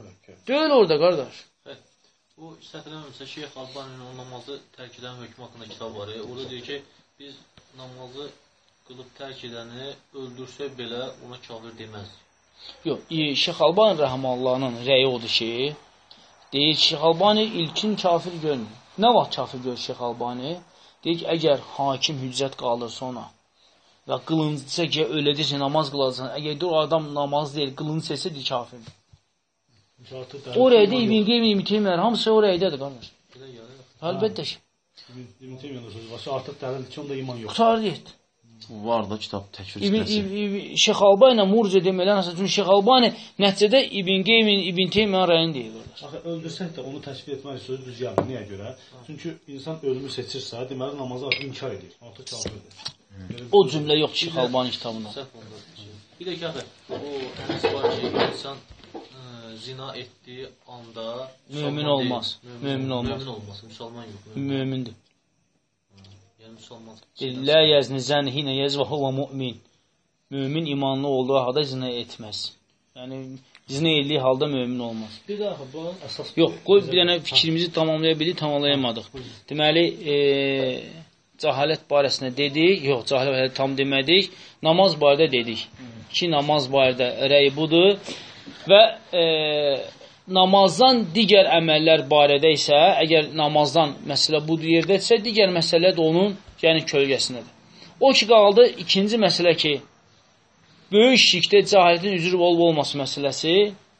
Deyil orada, qardaş. Bu səhv eləmirəmsə, Şeyx Albaninin o namazı tərk edən hökmü haqqında kitab var. Orada deyir ki, biz namazı qılıb tərk edəni öldürsək belə ona kafir deməzdik. Yox, Şeyx Albani rəhmallahının rəyi odur ki, deyir, Şeyx Albani ilkin kafir görmür. Nə vaxt kafir görür Şeyx Albani? Deyir ki, əgər hakim hüccət qalırsa ona və qılıncısa ki, ölədirsə, namaz qılarsan, əgər o adam namaz deyil, qılınc seçsə, deyir, kafirdir. O rəydə İbn Qeym, İbn Teymiyyə, hamısı o rəydədir, qardaş. Əlbəttə ki. İbn Teymiyyə sözü var, artıq dəlildir ki, onda iman yox. Qutarı deyil. Var da kitab təkfir sitəsi. Şeyx Albani ilə murciə deməklə, çünki Şeyx Albani nəticədə İbn Qeymin, İbn Teymiyyə rəyini deyir. Axı, öldürsək də onu təşkil etmək sözü düz gəlmir. Niyə görə? Çünki insan ölümü seçirsə, deməli namazı artıq inkar edir. Artıq kafirdir. O cümlə yox Şeyx Albani kitabında. Bir də ki, o hədis var ki, insan zina etdiyi anda mömin olmaz. Mömin olmaz. Mömin olmaz. Müsəlman yox. Mömindir. Yəni müsəlman. Lə yəzni zəni hinə yəz və huva mümin. Mömin imanlı olduğu halda zina etməz. Yəni zina etdiyi halda mömin olmaz. Bir daha bunun əsas. Yox, qoy bir dənə fikrimizi tamamlaya bildik, tamamlayamadıq. Deməli, e, cəhalət barəsində dedik. Yox, cəhalət tam demədik. Namaz barədə dedik. Ki namaz barədə rəy budur. Və e, namazdan digər əməllər barədə isə, əgər namazdan məsələ bu yerdədirsə, digər məsələ də onun yəni kölgəsindədir. O ki, qaldı ikinci məsələ ki, böyük şirkdə cəhalətin üzr olub olması məsələsi,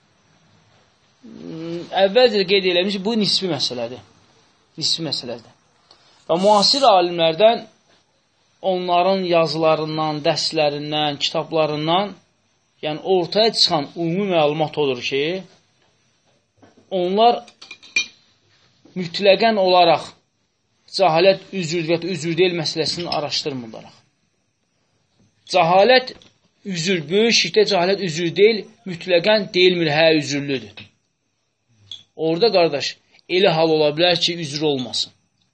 əvvəlcə qeyd eləmiş, bu nisbi məsələdir. Nisbi məsələdir. Və müasir alimlərdən onların yazılarından, dərslərindən, kitablarından yəni ortaya çıxan ümumi məlumat odur ki, onlar mütləqən olaraq cəhalət üzür və üzür deyil məsələsini araşdırmırlar. Cəhalət üzür, böyük şirkdə cəhalət üzür deyil, mütləqən deyilmir, hə üzürlüdür. Orada qardaş, elə hal ola bilər ki, üzür olmasın.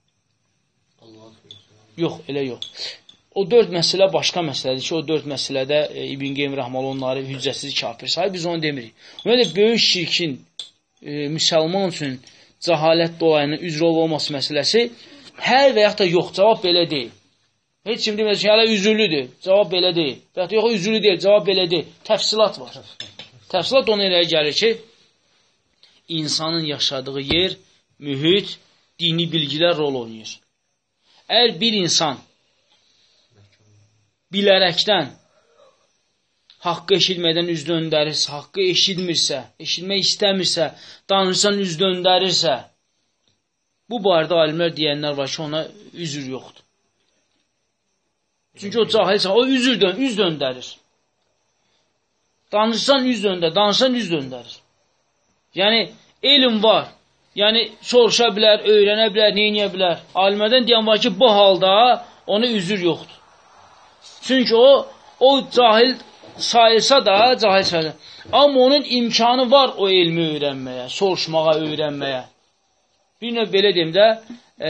Yox, elə yox. O dörd məsələ başqa məsələdir ki, o dörd məsələdə e, İbn Qeym rəhməli onları hüccətsiz kafir sayır, biz onu demirik. Ona da böyük şirkin e, müsəlman üçün cəhalət dolayının üzr olması məsələsi hər və yaxud da yox, cavab belə deyil. Heç kim deməz ki, hələ üzürlüdür, cavab belə deyil. Və yaxud da yox, üzürlü deyil, cavab belə deyil. Təfsilat var. Təfsilat ona elə gəlir ki, insanın yaşadığı yer, mühit, dini bilgilər rol oynayır. Əgər bir insan bilərəkdən haqqı eşitmədən üz döndərirsə, haqqı eşitmirsə, eşitmək istəmirsə, danışsan üz döndərirsə, bu barədə alimlər deyənlər var ki, ona üzür yoxdur. Çünki o cahilsə, o üzür dön, üz döndərir. Danışsan üz döndərir, danışsan üz döndərir. Yəni, elm var. Yəni, soruşa bilər, öyrənə bilər, neyniyə bilər. Alimlərdən deyən var ki, bu halda ona üzür yoxdur. Çünki o, o cahil sayılsa da, cahil sayılsa. Amma onun imkanı var o elmi öyrənməyə, soruşmağa, öyrənməyə. Bir növ belə deyim də, e,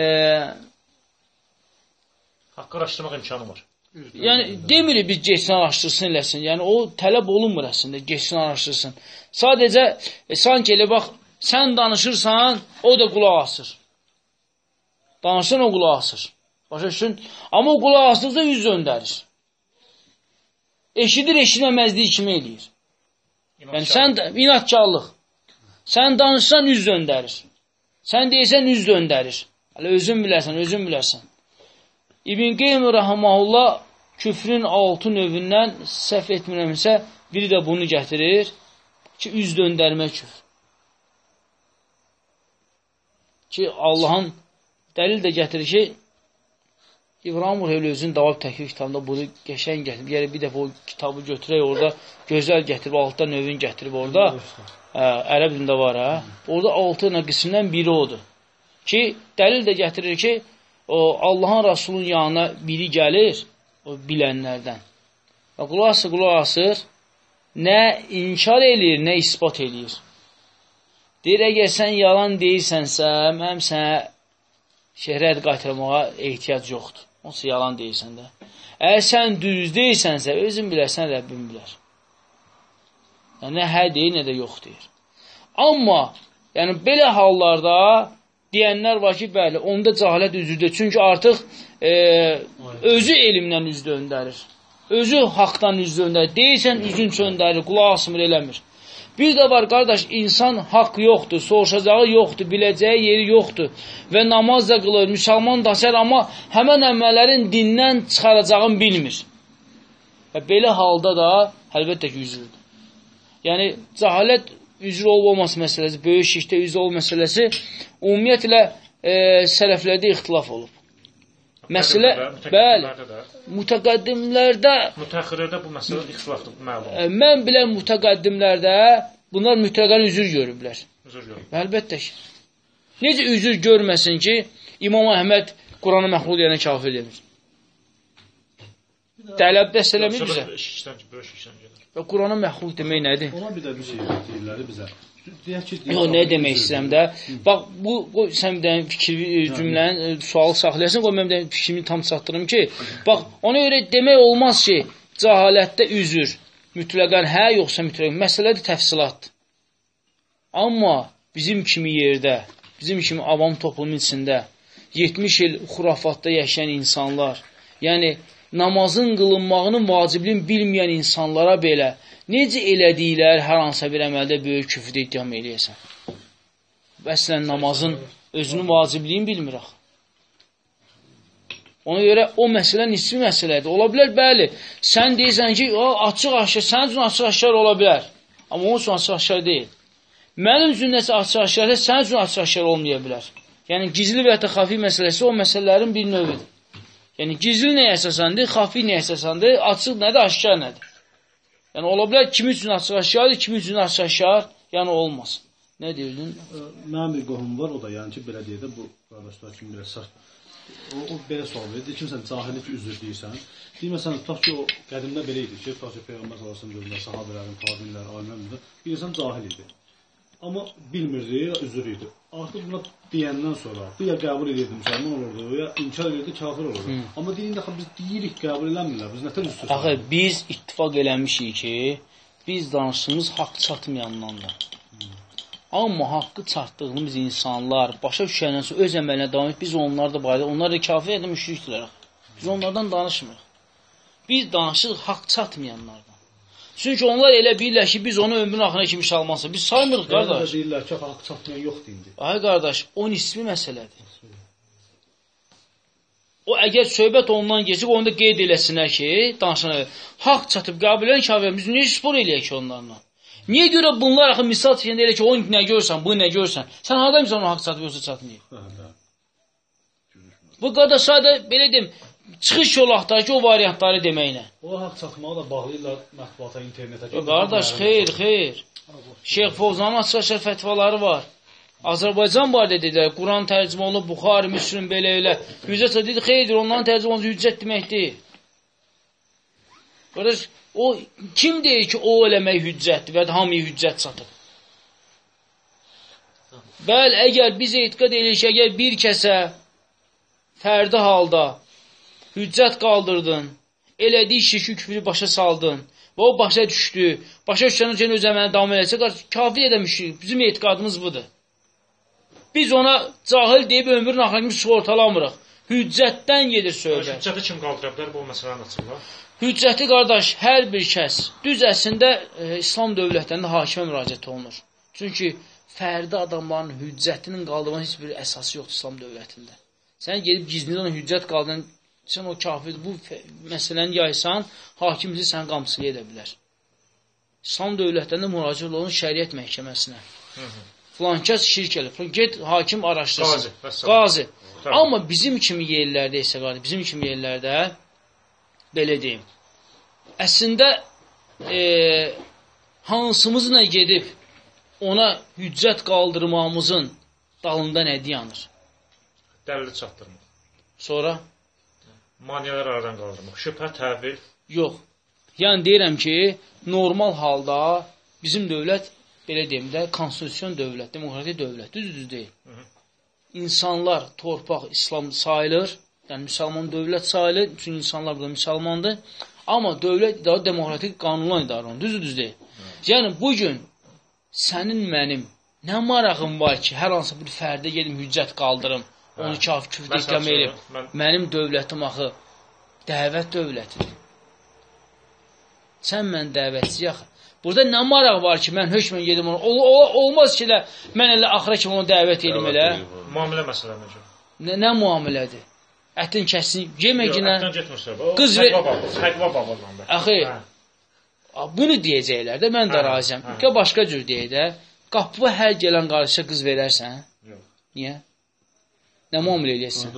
haqqı araşdırmaq imkanı var. Yəni, demirik biz geçsin, araşdırsın, eləsin. Yəni, o tələb olunmur əslində, geçsin, araşdırsın. Sadəcə, e, sanki elə bax, sən danışırsan, o da qulaq asır. Danışsan, o qulaq asır. Başa düşün. Amma o qulaq asırsa yüz döndərir. Eşidir, eşitməməzliyi kimi eləyir. Yəni, sən inatkarlıq. Sən danışsan, üz döndərir. Sən deyirsən, üz döndərir. Hələ özün bilərsən, özün bilərsən. İbn Qeym rəhməhullah küfrün altı növündən səhv etmirəmsə, biri də bunu gətirir ki, üz döndərmə küfr. Ki, Allahın dəlil də gətirir ki, İbrahim Urheyli özünün davab təkvir kitabında bunu qəşən gətirib. Yəni, bir dəfə o kitabı götürək orada, gözəl gətirib, altda növün gətirib orada. Hə, ərəb dilində var, hə. Orada altı qismdən biri odur. Ki, dəlil də gətirir ki, o Allahın Rasulun yanına biri gəlir, o bilənlərdən. Və qulaq asır, qulaq asır, nə inkar eləyir, nə ispat eləyir. Deyir, əgər sən yalan deyirsənsə, mənim sənə şəhrət qaytarmağa ehtiyac yoxdur. Onsa yalan deyirsən də. Əgər sən düz deyirsənsə, özün bilərsən, Rəbbin bilər. Yəni, nə hə deyir, nə də yox deyir. Amma, yəni belə hallarda deyənlər var ki, bəli, onda cahilət üzüdür. Çünki artıq e, özü elmdən üz döndərir. Özü haqdan üz döndərir. Deyirsən, üzün çöndərir, qulaq asmır, eləmir. Bir də var, qardaş, insan haqq yoxdur, soruşacağı yoxdur, biləcəyi yeri yoxdur və namaz da qılır, müsəlman da sər, amma həmən əməllərin dindən çıxaracağını bilmir. Və belə halda da əlbəttə ki, üzürdür. Yəni, cahilət üzr olmaması məsələsi, böyük şirkdə üzr olma məsələsi ümumiyyətlə e, sələflərdə ixtilaf olub. Məsələ, bəli, mütəqəddimlərdə mütəxirlərdə bu məsələ ixtilafdır, məlum. E, mən bilən mütəqəddimlərdə bunlar mütləqən üzr görüblər. Üzr görüblər. Əlbəttə ki. Necə üzr görməsin ki, İmam Əhməd Qurana məxluq deyənə kafir demir. Tələb dəst eləmir bizə. Və Qurana məxluq demək nədir? Ona bir də bir şey deyirlər bizə. Yox, nə demək istəyirəm də. Bax, bu, bu sən bir dənə fikri, cümlənin, sualı saxlayasın, qoy mən bir dənə fikrimi tam çatdırım ki, bax, ona görə demək olmaz ki, cəhalətdə üzür, mütləqən hə, yoxsa mütləqən, məsələdir təfsilatdır. Amma bizim kimi yerdə, bizim kimi avam toplumun içində, yetmiş il xurafatda yaşayan insanlar, yəni namazın qılınmağının vacibliyini bilməyən insanlara belə necə elədiklər hər hansısa bir əməldə böyük küfrdə iddiam eləyəsən? Əslən, namazın özünün vacibliyini bilmir axı. Ona görə o məsələ nisbi məsələdir. Ola bilər, bəli, sən deyirsən ki, açıq-aşkar, sənin üçün açıq-aşkar ola bilər. Amma onun üçün açıq-aşkar deyil. Mənim üçün nəsə açıq-aşkar, sənin üçün açıq-aşkar olmaya bilər. Yəni, gizli və ya xafi məsələsi o məsələlərin bir növüdür. Yəni, gizli nəyə əsasandır, xafi nəyə əsasandır, açıq nədir, aşkar nədir? Yəni, ola bilər, kimi üçün açıq-aşkardır, kimi üçün açıq-aşkar, yəni olmaz. Nə deyirdin? Mənim bir qohum var, o da, yəni ki, belə deyir də, bu qardaşlar kimi belə sırf. O, o belə sual verir, deyir ki, sən cahillik üzr deyirsən. Deyir, məsələn, tutaq ki, o qədimdə belə idi ki, tutaq ki, Peyğəmbər sallallahu əleyhi və səlləm, sahabələrin, tabiinlər, alimlər, bir insan cahil idi. Amma bilmirdi, ya üzr idi. Artıq buna deyəndən sonra, bu ya qəbul edirdi, müsəlman olurdu, ya inkar edirdi, kafir olurdu. Hı. Amma deyin dəxə biz deyirik, qəbul eləmirlər, biz nətər üstü? Axı, biz ittifaq eləmişik ki, biz danışımız haqq çatmayandandır. Amma haqqı çatdığımız insanlar, başa düşəndən sonra öz əməlinə davam et, biz onlar da barədə, onlar da kafir edə müşrikdirlər. Biz onlardan danışmırıq. Biz danışırıq haqq çatmayanlardan. Çünki onlar elə bilirlər ki, biz onu ömrün axına kimi çalmansın. Biz saymırıq, qardaş. Onlar deyirlər ki, haqq çatmayan yoxdur indi. Ay, qardaş, o nisbi məsələdir. O, əgər söhbət ondan geçib, onu da qeyd eləsinlər ki, danışanlar, haqq çatıb, qəbul edən kafir, biz niyə spor eləyək ki onlarla? Niyə görə bunlar axı misal çəkəndə elə ki, o nə görsən, bu nə görsən? Sən harada misal onu haqq çatıb, yoxsa çatmayıb? Bu qardaş, sadə, belə deyim, çıxış yolu axtarır ki, o variantları deməklə. O haqq çatmağı da bağlayırlar mətbuata, internetə. Qardaş, xeyr, xeyr. Şeyx Fovzanın açıq-aşkar fətvaları var. Azərbaycan barədə dedilər, Quran tərcümə olunub, Buxari, Müslüm, belə elə. Hüccət dedi, xeyr, onların tərcümə olunub, hüccət demək deyil. Qardaş, o, kim deyir ki, o eləmək hüccətdir və hamıya hüccət çatıb? Bəli, əgər biz etiqad edirik ki, əgər bir kəsə fərdi halda hüccət qaldırdın, elədiyi şirki küfrü başa saldın və o başa düşdü, başa düşənin üçün öz əməlini davam edəcək, kafir edəmişik, bizim etiqadımız budur. Biz ona cahil deyib ömrün axına kimi sığortalamırıq. Hüccətdən gedir söhbət. Hüccəti kim qaldıra bilər, bu məsələni açırlar? Hüccəti, qardaş, hər bir kəs, düz əslində e, İslam dövlətlərində hakimə müraciət olunur. Çünki fərdi adamların hüccətinin qaldırmanın heç bir əsası yoxdur İslam dövlətində. Sən gedib gizlidən hüccət qaldırın, sən o kafir, bu məsələni yaysan, hakim bizi sən qamçıya edə bilər. İslam dövlətlərində müraciət olunur şəriət məhkəməsinə. Hı -hı. Filankəs şirk elib. Get hakim araşdırsın. Qazi. Qazi. Amma bizim kimi yerlərdə isə, bizim kimi yerlərdə belə deyim. Əslində e, hansımızla gedib ona hüccət qaldırmamızın dalında nə dayanır? Dəlili çatdırmaq. Sonra? Maniyalar aradan qaldırmaq. Şübhə, təvil. Yox. Yəni deyirəm ki, normal halda bizim dövlət, belə deyim də, konstitusiyon dövlət, demokratik dövlət, düz-düz deyil. Hı -hı. İnsanlar, torpaq, İslam sayılır, yəni müsəlman dövlət sayılır, çünki insanlar burada müsəlmandır, amma dövlət idarə demokratik qanunla idarə olunur, düz-düz deyil. Hı. Yəni bugün sənin mənim Nə marağım var ki, hər hansı bir fərdə gedim hüccət qaldırım, onu kaf küfr etmə elib. Mənim dövlətim axı dəvət dövlətidir. Sən mən dəvətçi yaxı. Burada nə maraq var ki, mən hökmən gedim onu. Ol, ol, olmaz ki, elə, mən elə axıra kimi onu dəvət edim elə. Muamilə məsələn necə? Nə, nə muamilədir? Ətin kəsin, yeməginə. Ətdən getmirsə, qız ver. Təqva babından. Axı, bunu deyəcəklər də, mən də razıyam. Ya başqa cür deyək də, qapı hər gələn qarşıya qız verərsən. Yox. Niyə? Nə muamilə eləyəsən?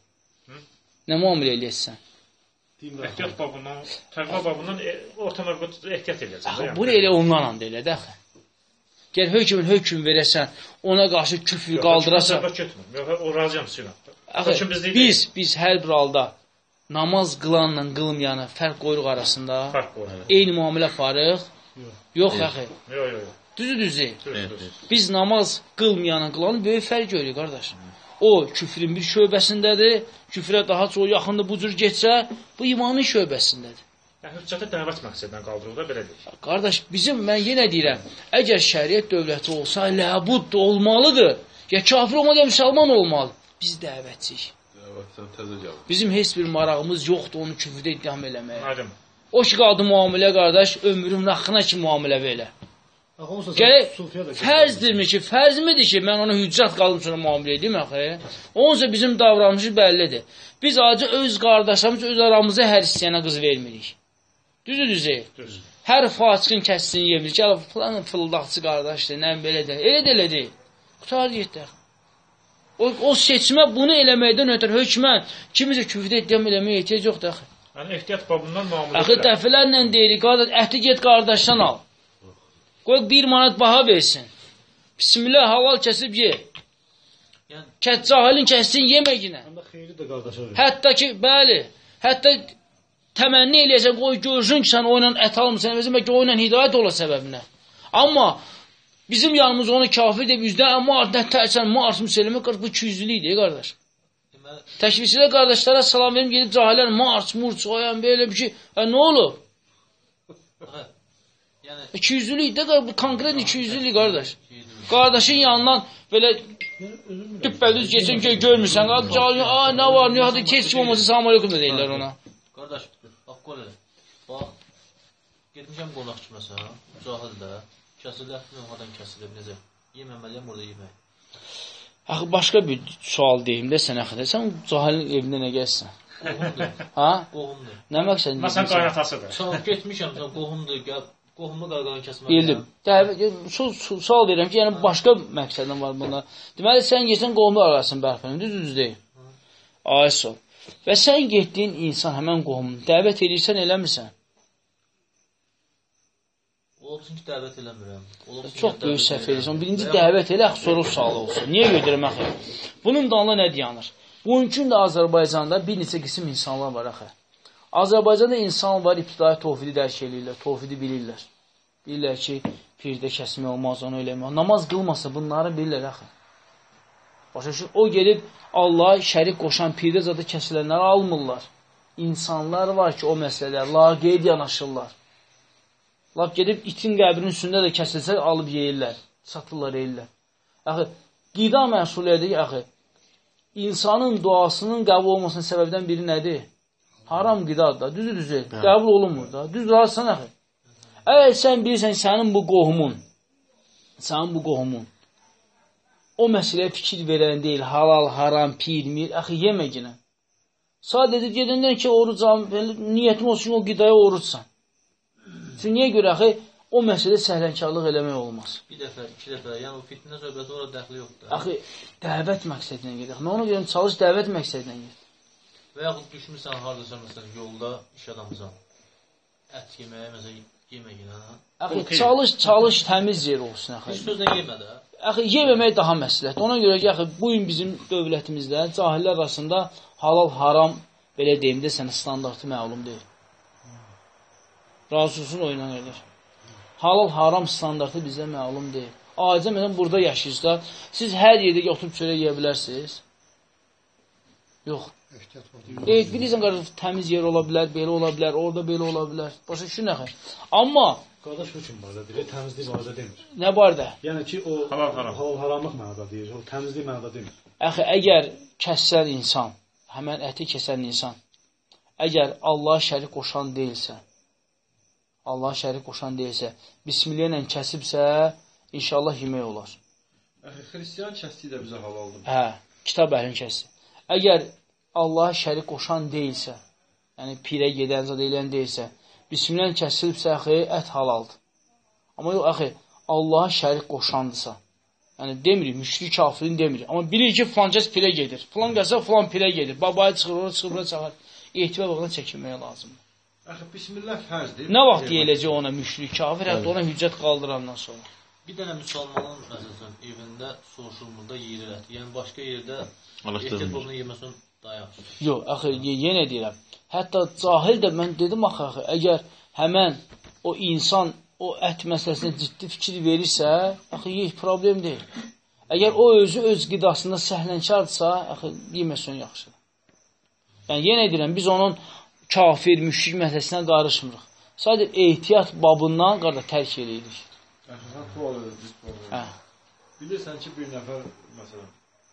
Nə muamilə eləyəsən? Ehtiyat babından, təqva babından orta mövqüdə ehtiyat eləyəcəksən. Bunu elə ondan anda elə də axı. Gəl hökmün hökm verəsən, ona qarşı küfrü qaldırasan. Yox, o razıyam sizlə. Axı, biz, biz hər bir halda namaz qılanla qılmayanı fərq qoyuruq arasında. Fərq qoyuruq. Eyni muamilə aparıq. Yox, axı. Yox, yox. Düzü düzü. Biz namaz qılmayanı qılanı böyük fərq görürük, qardaş. O, küfrün bir şöbəsindədir. Küfrə daha çox yaxında bu cür geçsə, bu imanın şöbəsindədir. Yəni, hüccətə dəvət məqsədindən qaldırıq da, belə deyək. Qardaş, bizim, mən yenə deyirəm, əgər şəriət dövləti olsa, ləbud olmalıdır. Ya kafir olmalı, ya müsəlman olmalı. Biz dəvətçiyik. Bizim heç bir marağımız yoxdur onu küfrdə iddam eləməyə. O ki, qaldı muamilə, qardaş, ömrüm naxına ki, muamilə belə. Gələk, fərzdirmi ki, fərzmidir ki, mən ona hüccət qalım sonra muamilə edeyim, axı. Onca bizim davranışı bəllidir. Biz acı öz qardaşlarımız, öz aramıza hər istəyənə qız vermirik. Düzü düzü. Hər façqın kəssin yemirik. Gəl, filan fırıldaqçı qardaşdır, nə belə deyil. Elə də elə deyil. Qutar getdək. O, o seçmə bunu eləməkdən ötür hökmən kimizə küfrdə iddam eləməyə ehtiyac yoxdur axı. Yəni ehtiyat babından müamilə. Axı dəfələrlə deyirik, qardaş, əti get qardaşdan al. Qoy bir manat baha versin. Bismillah, halal kəsib ye. Kət cahilin kəssin yeməginə. Hətta ki, bəli, hətta təmənni eləyəsən, qoy görsün ki, sən o ilə ət almısan, bəlkə o ilə hidayət ola səbəbinə. Amma bizim yanımız onu kafir deyib, yüzdən, amma ardından tərsən, Mars müsəlimi, bu ikiyüzlüydür, qardaş. Təşvişlə qardaşlara salam verim, gedib cahillər, Mars, Murç, oyan, belə bir şey, nə olur? ikiyüzlüydür, bu konkret ikiyüzlüydür, qardaş. Qardaşın yanından belə düppədüz geçin ki, görmürsən, nə var, nə var, keç kim olmasa, salam aleykum da deyirlər ona. Qardaş, bax, qol elə. Bax, getmişəm qonaq kiməsə, cahil də, kəsilə, növhadan kəsilə, necə? Yeməməliyəm, orada yemək. Axı, başqa bir sual deyim də sənə xədə, sən cahilin evində nə gəlsən? Qohumdur. Ha? Qohumdur. Nə məqsədin? Məsələn, qaynatasıdır. Sən getmişəm, sən qohumdur, gəl, qohumu qarqanı kəsmək. Bildim. Sual verirəm ki, yəni başqa məqsədin var bunda. Deməli, sən geçsən qohumu arasın bərfəni, düz düz deyil. Ayıs ol. Və sən getdiyin insan həmən qohumunu dəvət edirsən, eləmirsən? Olsun ki, dəvət eləmirəm. Çox böyük səhv edirsən. Birinci dəvət elə, soru sualı olsun. Niyə götürəm axı? Bunun dalına nə dayanır? Bugünkü də Azərbaycanda bir neçə qism insanlar var axı. Azərbaycanda insan var, ibtidai tovhidi dərk eləyirlər, tovhidi bilirlər. Bilirlər ki, pirdə kəsmək olmaz, onu eləmək. Namaz qılmasa bunları bilirlər axı. Başa şu, o gelib Allah şərik qoşan pirdə zadı kəsilənləri almırlar. İnsanlar var ki, o məsələlər laqeyd yanaşırlar. Lap gedib itin qəbrinin üstündə də kəsilsə, alıb yeyirlər, satırlar, yeyirlər. Axı, qida məhsullədir ki, axı, insanın duasının qəbul olmasının səbəbdən biri nədir? Haram qidadır da, düzü düzü, qəbul olunmur da, düz razısan axı. Əgər sən bilirsən, sənin bu qohumun, sənin bu qohumun, o məsələyə fikir verən deyil, halal, haram, pir, mir, axı, yeməginə. Sadəcə gedəndən ki, oruc, niyyətim olsun, o qidaya orucsan. Çünki niyə görə axı, o məsələ səhlənkarlıq eləmək olmaz. Bir dəfə, iki dəfə, yəni o fitnə söhbəti orada dəxli yoxdur. Axı, dəvət məqsədinə gedək. Mən ona görəm, çalış dəvət məqsədinə gedək. Və yaxud düşmürsən, haradasa, məsələn, yolda iş adamısan, ət yeməyə, məsələn, yeməginə. Axı, çalış, çalış, təmiz yer olsun, axı. Bir sözlə yemə də. Axı, yeməmək daha məsləhət. Ona görə ki, axı, bugün bizim dövlətimizdə, cahillər arasında halal, haram, belə deyim də, sənə standartı məlum deyil. Razısın oynan edir. Halal, haram standartı bizə məlum deyil. Aciz, məsələn, burada yaşayırsınızda, siz hər yerdə oturub çörək yeyə bilərsiniz. Yox. Evet, bilirsən, qardaş, təmiz yer ola bilər, belə ola bilər, orada belə ola bilər. Başa şu nə xəy? Amma qardaş bu kim barədə deyir, təmizlik barədə demir. Nə barədə? Yəni ki, o halal haram. halal haramlıq mənada deyir, o təmizlik mənada demir. Əxi, əgər kəssən insan, həmən əti kəsən insan, əgər Allah şərik qoşan deyilsə, Allah şərik qoşan deyilsə, bismillah ilə kəsibsə, inşallah yemək olar. Əxi, xristiyan kəsdiyi də bizə halaldır. Hə, kitab əhlin kəsdi. Əgər Allah şərik qoşan deyilsə, yəni pirə gedən zad eləyən deyilsə, bismillah kəsilibsə, əxi, ət halaldır. Amma yox, əxi, Allah şərik qoşandırsa, yəni demirik, müşrik kafirin demirik. Amma bilir ki, filan kəs pirə gedir. Filan gəlsə, filan pirə gedir. Babaya çıxır, oraya çıxır, oraya çıxır. Etibar baxına çəkinməyə lazımdır. Əxi, bismillah fərzdir. Nə vaxt deyiləcək ona müşrik kafir, hətta ona hüccət qaldırandan sonra. Bir dənə müsəlmanın, məsələn, evində soruşulmurda yeyir ət. Yəni, başqa yerdə ehtiyat olunun yeməsin dayanır. Yox, axı, yenə deyirəm. Hətta cahil də mən dedim, axı, axı, əgər həmən o insan o ət məsələsinə ciddi fikir verirsə, axı, yeyik, problem deyil. Əgər o özü öz qidasında səhlənkardısa, axı, yeməsin yaxşıdır. Yəni, yenə deyirəm, biz onun kafir, müşrik məsələsinə qarışmırıq. Sadəcə ehtiyat babından qarda tərk edirik. Sən sual edir, hə. Bilirsən ki, bir nəfər, məsələn,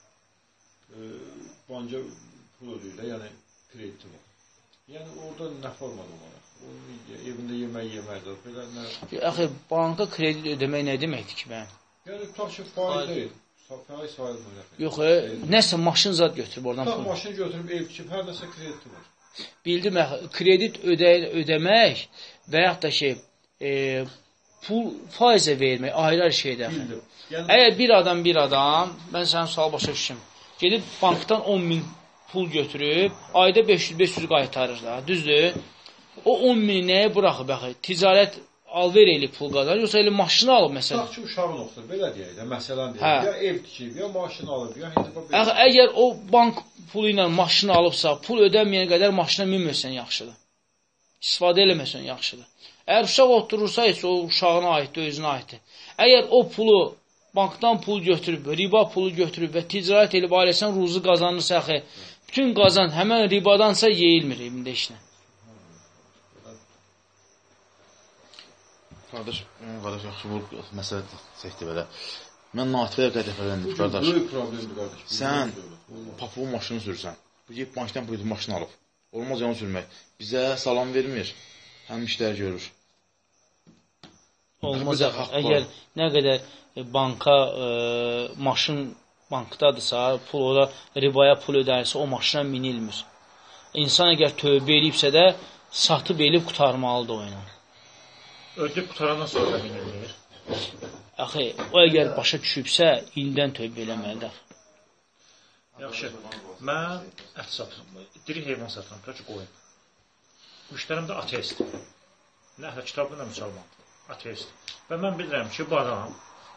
e, banca pul ödəyirlər, yəni krediti var. Yəni, orada nə formada olaraq? Onun evində yemək yeməkdir, belə nə? Əxi, banka kredit ödəmək nə deməkdir ki, mən? Yəni, tutaq ki, faiz deyil. Faiz sayılmır. Yox, e, nəsə maşın zad götürüb oradan pul. Tutaq, maşını götürüb ev tikib, hər nəsə krediti var. Bildim, əxi, kredit ödə ödəmək və yaxud da şey, e, pul faizə vermək ayrı şeydir. Yəni, əgər bir adam bir adam, mən sənin sual başa düşüm, gedib bankdan on min pul götürüb, ayda beş yüz beş yüz qaytarır da, düzdür? O on mini nəyə buraxıb, əxi? Ticarət alver elib pul qazanır, yoxsa elə maşını alıb, məsələn? Tutaq ki, uşağın oxudur, belə deyək də, məsələn deyək, hə. Ya ev tikib, ya maşını alıb, ya hindibə... Əxi, əgər o bank pulu ilə maşını alıbsa, pul ödənməyən qədər maşına minməsən yaxşıdır. İstifadə eləməsən yaxşıdır. Əgər uşaq oturursa, heç o uşağına aiddir, özünə aiddir. Əgər o pulu, bankdan pul götürüb, riba pulu götürüb və ticarət elib ailəsən ruzu qazanırsa, əxi, bütün qazan həmən ribadansa yeyilmir evində işlə. Qardaş, qardaş, yaxşı, bu məsələ çəkdi belə. Mən natiqəyə qədər dəfələndim, qardaş. Böyük problemdir, qardaş. Sən papuğun maşını sürsən, bu yiyib bankdan bu maşını alıb. Olmaz yanı sürmək. Bizə salam vermir, həm işlər görür. Olmaz, əgər nə qədər banka, e, maşın bankdadırsa, pul ola, ribaya pul ödərsə, o maşına minilmir. İnsan əgər tövbə eləyibsə də, satıb elib qutarmalıdır o ilə. Ödəyib qutarandan sonra da minilmir. Axı, o əgər başa düşübsə, ildən tövbə eləməlidir. Yaxşı, mən ət satıram, diri heyvan satıram, tək qoyun. Müştərim də ateist. Nə əhlə kitabı, nə müsəlman. Ateist. Və mən bilirəm ki, bu adam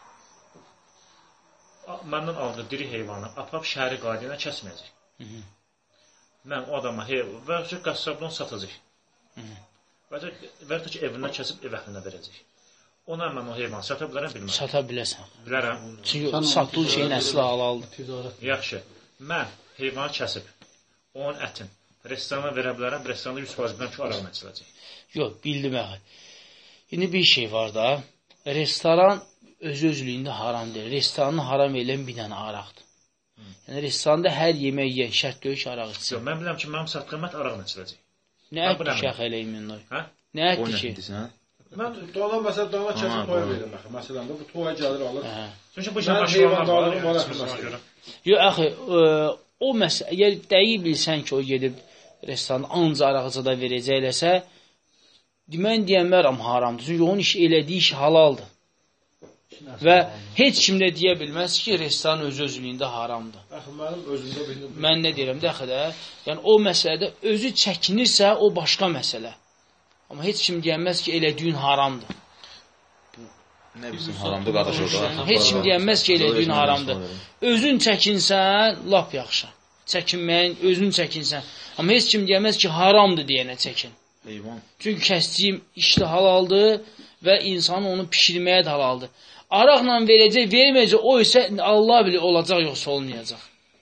məndən aldığı diri heyvanı apap şəhəri qadiyinə kəsməyəcək. Mən o adama heyvan və ya qəssabdan satacaq. Və ya ki, evindən kəsib ev əhlinə verəcək. Ona mən o heyvanı sata bilərəm, bilmərəm. Sata bilərsən. Bilərəm. Çünki satdığı şeyin əsli halaldır. Yaxşı, mən heyvanı kəsib, onun ətin restorana verə bilərəm, restoranda yüz faiz biləm ki, arağına içiləcək. Yox, bildim əxi. İndi bir şey var da, restoran öz-özlüyündə haram deyil. Restoranı haram eləyən bir dənə araqdır. Hmm. Yəni, restoranda hər yemək yeyən şərt deyil ki, araq içsin. Yox, mən biləm ki, mənim satdığım ət araqla içiləcək. Nə ətdir ki, əxi eləyim mən? Hə? Nə ətdir ki? Mən dana, məsələn, dana kəsib toya verirəm, əxi. Məsələn, bu toya gəlir, alır. Çünki bu işin aşılanlar var, yox, əxi, o məsələ, əgər dəqiq bilsən ki, o gedib restoranda ancaq araqıca da verəcəkləsə, mən deyənmərəm haramdır. Çünki onun iş elədiyi iş halaldır. Və heç kim də deyə bilməz ki, restoran öz-özlüyündə haramdır. Əxi, mənim özümdə bildim. Mən nə deyirəm, dəxi də, yəni o məsələdə özü çəkinirsə, o başqa məsələ. Amma heç kim deyənməz ki, elədiyin haramdır. Nə bilsin, haramdır, qardaş orada. Heç kim deyənməz ki, elədiyin haramdır. Özün çəkinsən, lap yaxşı. Çəkinməyin, özün çəkinsən. Amma heç kim deyənməz ki, haramdır deyənə çəkin. Heyvan. Çünki kəsdiyim işdə halaldır və insanın onu pişirməyə də halaldır. Araqla verəcək, verməyəcək, o isə Allah bilir olacaq, yoxsa olmayacaq.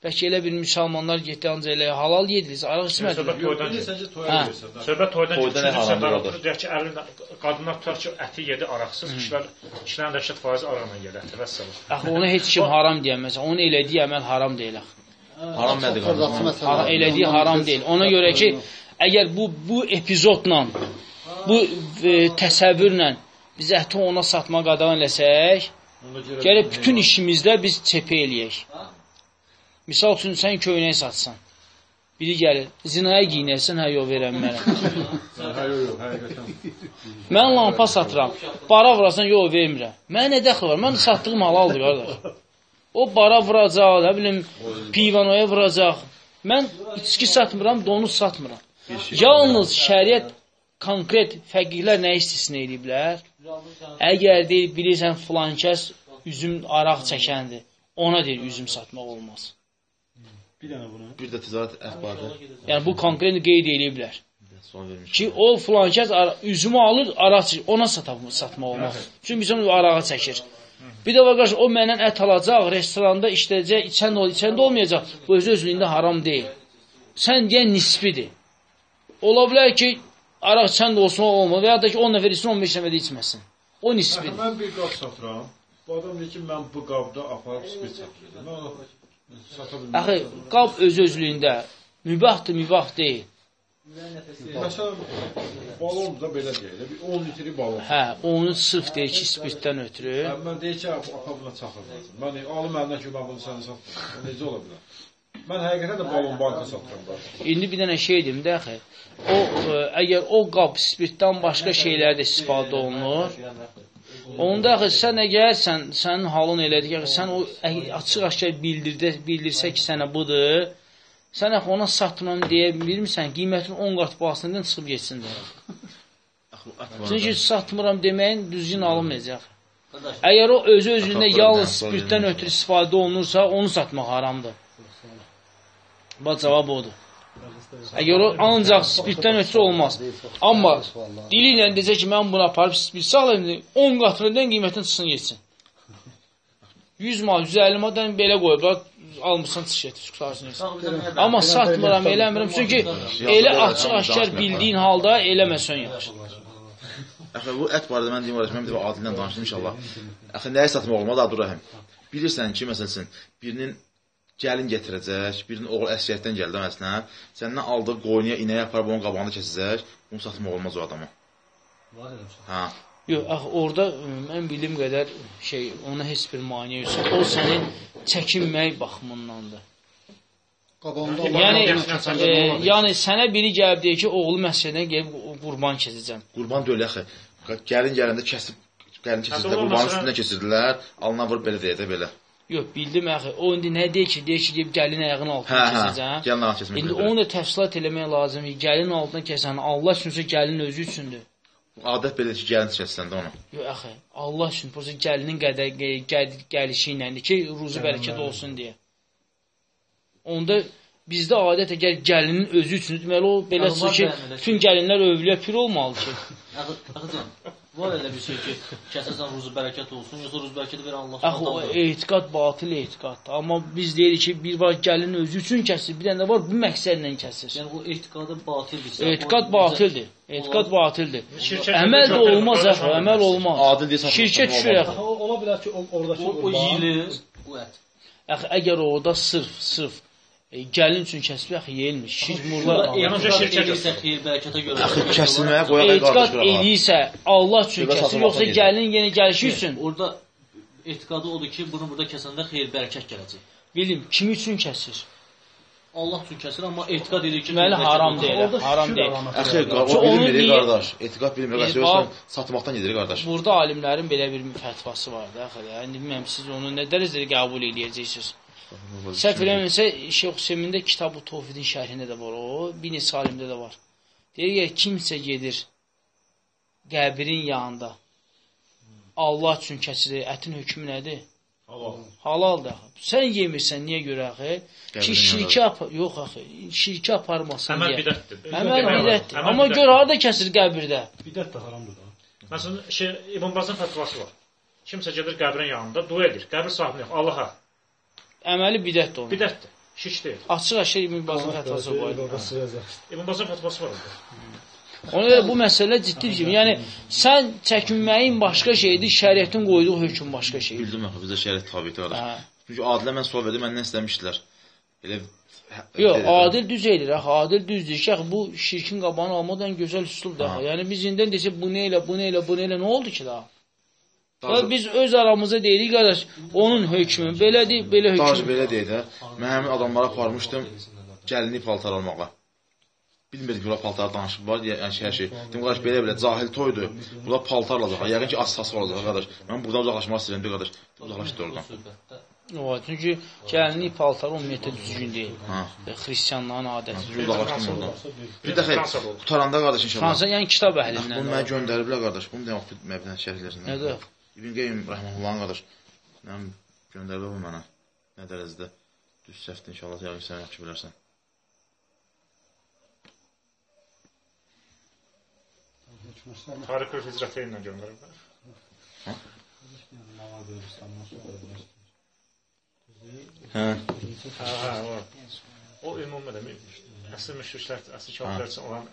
Bəlkə elə bir müsəlmanlar getdi ancaq elə halal yedilir, araq içmədilər. Toydan Səncə toya verirsən. Söhbət toydan Toyda nə haramdır? deyək ki, əlin qadınlar tutar ki, əti yedi araqsız, kişilər kişilərin rəşad faizi araqla yedi əti və səbəb. Axı ona heç kim haram deyəməz. Onun elədiyi əməl haram deyil axı. Haram nədir qardaş? Haram, elədiyi haram deyil. Ona görə ki, əgər bu bu epizodla, bu e, təsəvvürlə biz əti ona satma qadağan eləsək, gəlib bütün işimizdə biz çepə eləyək. Misal üçün, sən köynək satsan. Biri gəlir, zinaya giyinərsən, hə, yox, verəm mənə. Hə, yox, yox, həqiqətən. Mən lampa satıram, bara vurasan, yox, vermirəm. Mənə nə dəxli var? Mən satdığım halaldır, qardaş. O bara vuracaq, nə bilim, pivanoya vuracaq. Mən içki satmıram, donuz satmıram. Yalnız şəriət konkret fəqihlər nə istisna ediblər? Əgər deyil, bilirsən, filan kəs üzüm araq çəkəndir, ona deyil, üzüm satmaq olmaz. Bir dənə bunu. Bir də ticarət əhbarı. Yəni, bu konkret qeyd ediblər. Ki, o filan kəs üzümü alır, araq çəkir, ona satmaq olmaz. Çünki biz onu arağa çəkir. Bir də var, qarşı, o məndən ət alacaq, restoranda işləyəcək, içən də, içən də olmayacaq. Bu özü özlüyündə haram deyil. Sən deyən nisbidir. Ola bilər ki, araq içən də olsun, olmaz. Və ya da ki, on nəfər içsin, on beş nəfər də içməsin. O nisbidir. Mən bir qab satıram. Bu adam deyir ki, mən bu qabda aparıb spirt satacağım. Mən onu sata bilməm. Axı, qab öz özlüyündə mübahdır, mübah deyil. Məsələn, balon da belə deyil. Bir on litri balon. Hə, onu sırf deyir ki, spirtdən ötürü. Mən deyir ki, apabına çaxır lazım. Mən alım əlindən ki, mən bunu səni satmıram. Necə ola bilər? Mən həqiqətən də balon banka satıram. İndi bir dənə şey deyim də, axı. O, əgər o qab spirtdən başqa şeylərdə istifadə olunur, onda axı, sən əgər sən, sənin halın elədir ki, sən o açıq-aşkar bildirdə, bildirsə ki, sənə budur, sən axı ona satmam deyə bilmirsən, qiymətin on qat bahasından çıxıb geçsin də. Çünki satmıram deməyin düzgün alınmayacaq. Əgər o özü özlüyündə yalnız spirtdən ötürü istifadə olunursa, onu satmaq haramdır. Bax, cavab odur. Əgər o ancaq spirtdən ötürü olmaz. Amma dili ilə deyəcək ki, mən buna aparıb spirt sağlayayım, on qatından qiymətin çıxsın geçsin. yüz mal, yüz əlli maldan belə qoyublar, almışsan çıx getir, qutarsın. Amma satmıram, eləmirəm. Çünki elə açıq-aşkar bildiyin halda eləməsən yaxşı. Əxi, bu ət barədə mən deyim, mən bir adildən danışdım inşallah. Əxi, nəyə satmaq olmalı, Abdurrahim? Bilirsən ki, məsələn, birinin gəlin getirəcək, birinin oğul əsriyyətdən gəldi məsələ, səndən aldığı qoyunuya, inəyə aparıb onun qabağında kəsəcək, bunu satmaq olmaz o adama. Hə. Yox, axı, orada mən bildiyim qədər şey, ona heç bir maniyə yoxsa. O sənin çəkinmək baxımındandır. Yəni, e, yəni sənə biri gəlib deyir ki, oğlu məsələdən gəlib qurban kəsəcəm. Qurban deyil, axı. Gəlin gələndə kəsib, gəlin kəsirdilər, qurbanın üstündən kəsirdilər, alına vurub belə deyəcək, belə. Yox, bildim axı. O indi nə deyir ki, deyir ki, gəlib gəlin ayağının altından kəsəcəm. Hə, gəlin ayağını kəsmək. İndi onu da təfsilat eləmək lazımdır. Gəlin altından kəsən, Allah üçünsə gəlin özü üçündür. Adət belədir ki, gəlin kəssən də onu. Yox, axı, Allah üçün, prosta gəlinin qədər gəlişi iləndir ki, ruzu bərəkət olsun deyə. Onda bizdə adət əgər gəlinin özü üçün, deməli o beləsə ki, bütün gəlinlər övliyə pir olmalı ki. Axıcan, var elə bir şey ki, kəsəsən ruzu bərəkət olsun, yoxsa ruzu bərəkəti verən Allah Axı, o etiqad batıl etiqaddır. Amma biz deyirik ki, bir var gəlinin özü üçün kəsir, bir dənə də var bu məqsədlə kəsir. Yəni, o etiqadı batildirsə... Etiqad batildir, etiqad batildir. Əməl də olmaz, axı, əməl olmaz. Şirkət düşür, axı. Ola bilər ki, oradakı o yiyilir, o ət. Axı, əgər orada sırf, sırf gəlin üçün kəsb, axı, yeyilmiş. Şirkmurlar... Etiqad edirsə, xeyir, bərəkətə görə... Axı, kəsilməyə qoyaq, etiqad edirsə, Allah üçün kəsir, yoxsa gəlin yenə gəlişi üçün... Orada etiqadı odur ki, bunu burada kəsəndə xeyir, bərəkət gələcək. Bilim, kimi üçün kəsir? Allah üçün kəsir, amma etiqad edir ki... Deməli, haram deyil, haram deyil. Əxi, o bilmir, qardaş. Etiqad bilmir, qardaş. Yoxsa satmaqdan gedir, qardaş. Burada alimlərin belə bir fətvası vardı, axı. Yəni, bilməm, siz onu nə dərəcədə qəbul edəcəksiniz? Səhv eləmirəmsə, Şeyx Hüseymin də Kitab-ı Tövhidin şərhində də var o, bir neçə alimdə də var. Deyir ki, kimsə gedir qəbrin yanında, Allah üçün kəsir, ətin hökmü nədir? Halal. Halaldır. Sən yemirsən, niyə görə axı? Ki, şirki apar, yox axı, şirki aparmasın deyə. Əməl bidətdir. Əməl bidətdir. Amma gör, harada kəsir qəbirdə? Bidət də haramdır da. Məsələn, şey, İbn Bazın fətvası var. Kimsə gedir qəbrin yanında, dua edir. Qəbir sahibini yox, Allaha. Əməli bidətdir onun. Bidətdir. Şiş deyil. Açıq aşır İbn Bazın fətvası var. İbn Bazın fətvası var orada. Ona görə bu məsələ ciddidir ki, yəni sən çəkinməyin başqa şeydir, şəriətin qoyduğu hökm başqa şeydir. Bildim axı, bizə şəriət tabidir qardaş. Çünki Adilə mən sual verdim, məndən istəmişdilər. Elə yox, adil düz edir, axı, adil düzdür ki, axı bu şirkin qabağını almadan gözəl üsuldur. Yəni biz indi desək bu nə elə, bu nə elə, bu nə elə, nə oldu ki daha? Daha biz öz aramızda deyirik qardaş, onun hökmü belədir, belə hökmü. Daha belə deyək də, mən həmin adamlara aparmışdım gəlinlik paltar almağa. Bilmirdik ki, bura paltar danışıb var, yəni hər şey. Dedim, qardaş, belə-belə, cahil toydur, bura paltar alacaq, yəqin ki, asas olacaq, qardaş. Mən buradan uzaqlaşmaq istəyirəm, qardaş, uzaqlaşdı oradan. O, çünki gəlinlik paltar ümumiyyətlə düzgün deyil. Xristiyanların adəti. Uzaqlaşdım oradan. Bir dəfə, qutaranda, qardaş, inşallah. Fransa, yəni kitab əhlindən. Bunu mənə göndəriblər, qardaş, bunu demək ki, məbdən şərhlərindən. Nədir? İbn Qeym rəhməhullahın, qardaş, mən göndəriblər bu mənə. Nə dərəcədə düz səhvdir, inşallah, yəqin sən yaxşı bilərsən. Tarix-ül Hicrətə ilə göndəriblər. Hə? Hə. Hə, hə, o ümumi də əsr müşriklər, əsr kafirlər üçün olan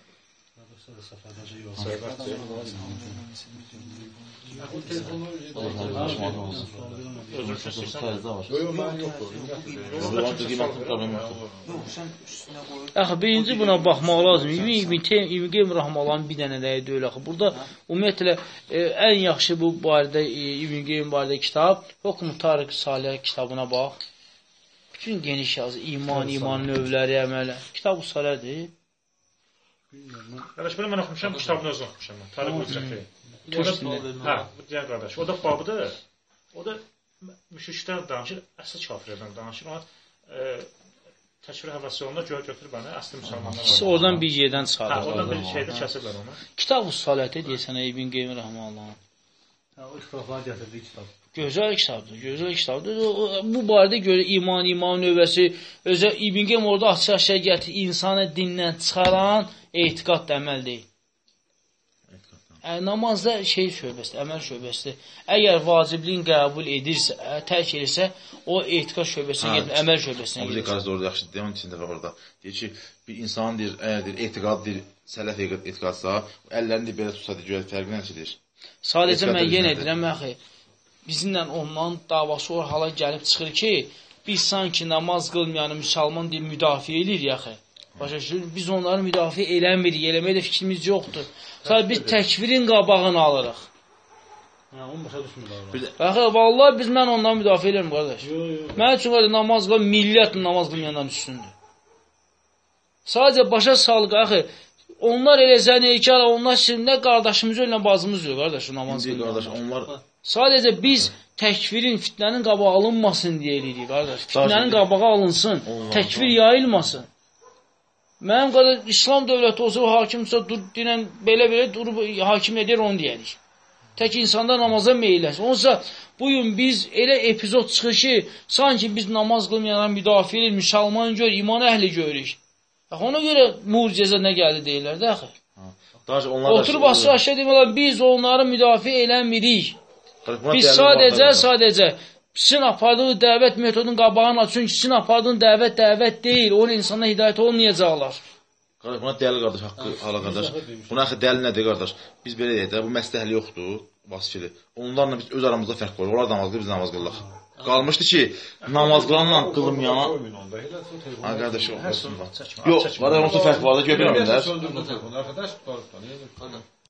Axı, birinci buna baxmaq lazım. İbn Qeym rəhməhullah bir dənə də deyil axı. Burada ümumiyyətlə ən yaxşı bu barədə İbn Qeym barədə kitab Hukm-u Tarix Salih kitabına bax. Bütün geniş yazı, iman, iman növləri, əmələ. Kitab-ı Salihdir. Qardaş, belə mən oxumuşam, kitabını özü oxumuşam. Tarix-ül Hicrətə. Hə, bu deyən qardaş. O da babıdır. O da müşriklər danışır, əsl kafirlərdən danışır. Ona təkfir həvəsi olanda göyə götürür bəni, əsli müsəlmanlar. İkisi oradan bir yerdən çıxarır. Hə, oradan bir şeydə kəsirlər onu. Kitab-ı Salihdə deyəsən İbn Qeym rəhməhullah. Hə, o kitablar gətirdiyi kitab. Gözəl kitabdır, gözəl kitabdır. Bu barədə görə iman, iman növbəsi, özə İbn Qeym orada açıq-aşağı gətirir, insanı dindən çıxaran etiqad da əməl deyil. Namazda şey şöbəsidir, əməl şöbəsidir. Əgər vacibliyin qəbul edirsə, tərk edirsə, o etiqad şöbəsinə gedir, əməl şöbəsinə gedir. Abidə qarşı orada yaxşı deyəm, içində var orada. Deyir ki, bir insan deyir, əgər deyir, etiqad deyir, sələf etiqadsa, əllərini belə tutsa deyir, görə fərqi nədir? Sadəcə mən yenə edirəm, əxi, bizimlə ondan davası o hala gəlib çıxır ki, biz sanki namaz qılmayanı müsəlman deyib müdafiə edirik, yaxı. Başa düşür, biz onları müdafiə eləmirik, eləməyə də fikrimiz yoxdur. Sadəcə biz təkfirin qabağını alırıq. Hə, onu başa düşmürlər. Baxı, vallahi biz mən ondan müdafiə edirəm, qardaş. Mən üçün qardaş, namaz qılan millət namaz qılmayandan üstündür. Sadəcə başa salıq, axı, onlar elə zənəkar, onlar şimdi qardaşımız öllə bazımız yox, qardaş, namaz qılmayandan. Sadəcə biz təkfirin, fitnənin qabağı alınmasın deyirik, qardaş. Fitnənin qabağı alınsın, təkfir yayılmasın. Mənim qardaş, İslam dövləti olsa, hakimsə, dinən belə-belə durub, hakim edir, onu deyirik. Tək insanda namaza meyilləsin. Onsa, bugün biz elə epizod çıxır ki, sanki biz namaz qılmayanlar müdafiə edir, müsəlman gör, iman əhli görürük. Ona görə mucizə nə gəldi deyirlər də, axı. Oturub asır aşağı demələr, biz onları müdafiə eləmirik. Biz sadəcə, sadəcə sizin apardığınız dəvət metodunun qabağını aç. Çünki sizin apardığınız dəvət dəvət deyil. Onun insana hidayət olmayacaqlar. Qardaş, buna dəlil qardaş, haqqı hala qardaş. Buna axı dəlil nədir qardaş? Biz belə deyək də, bu məsləhəli yoxdur, vasitəli. Onlarla biz öz aramızda fərq var. Onlar namaz qılır, biz namaz qılırıq. Qalmışdı ki, namaz qılanla qılınmayana... Ha, qardaş, olmasın. Yox, var, onsa fərq var da, görmürəm.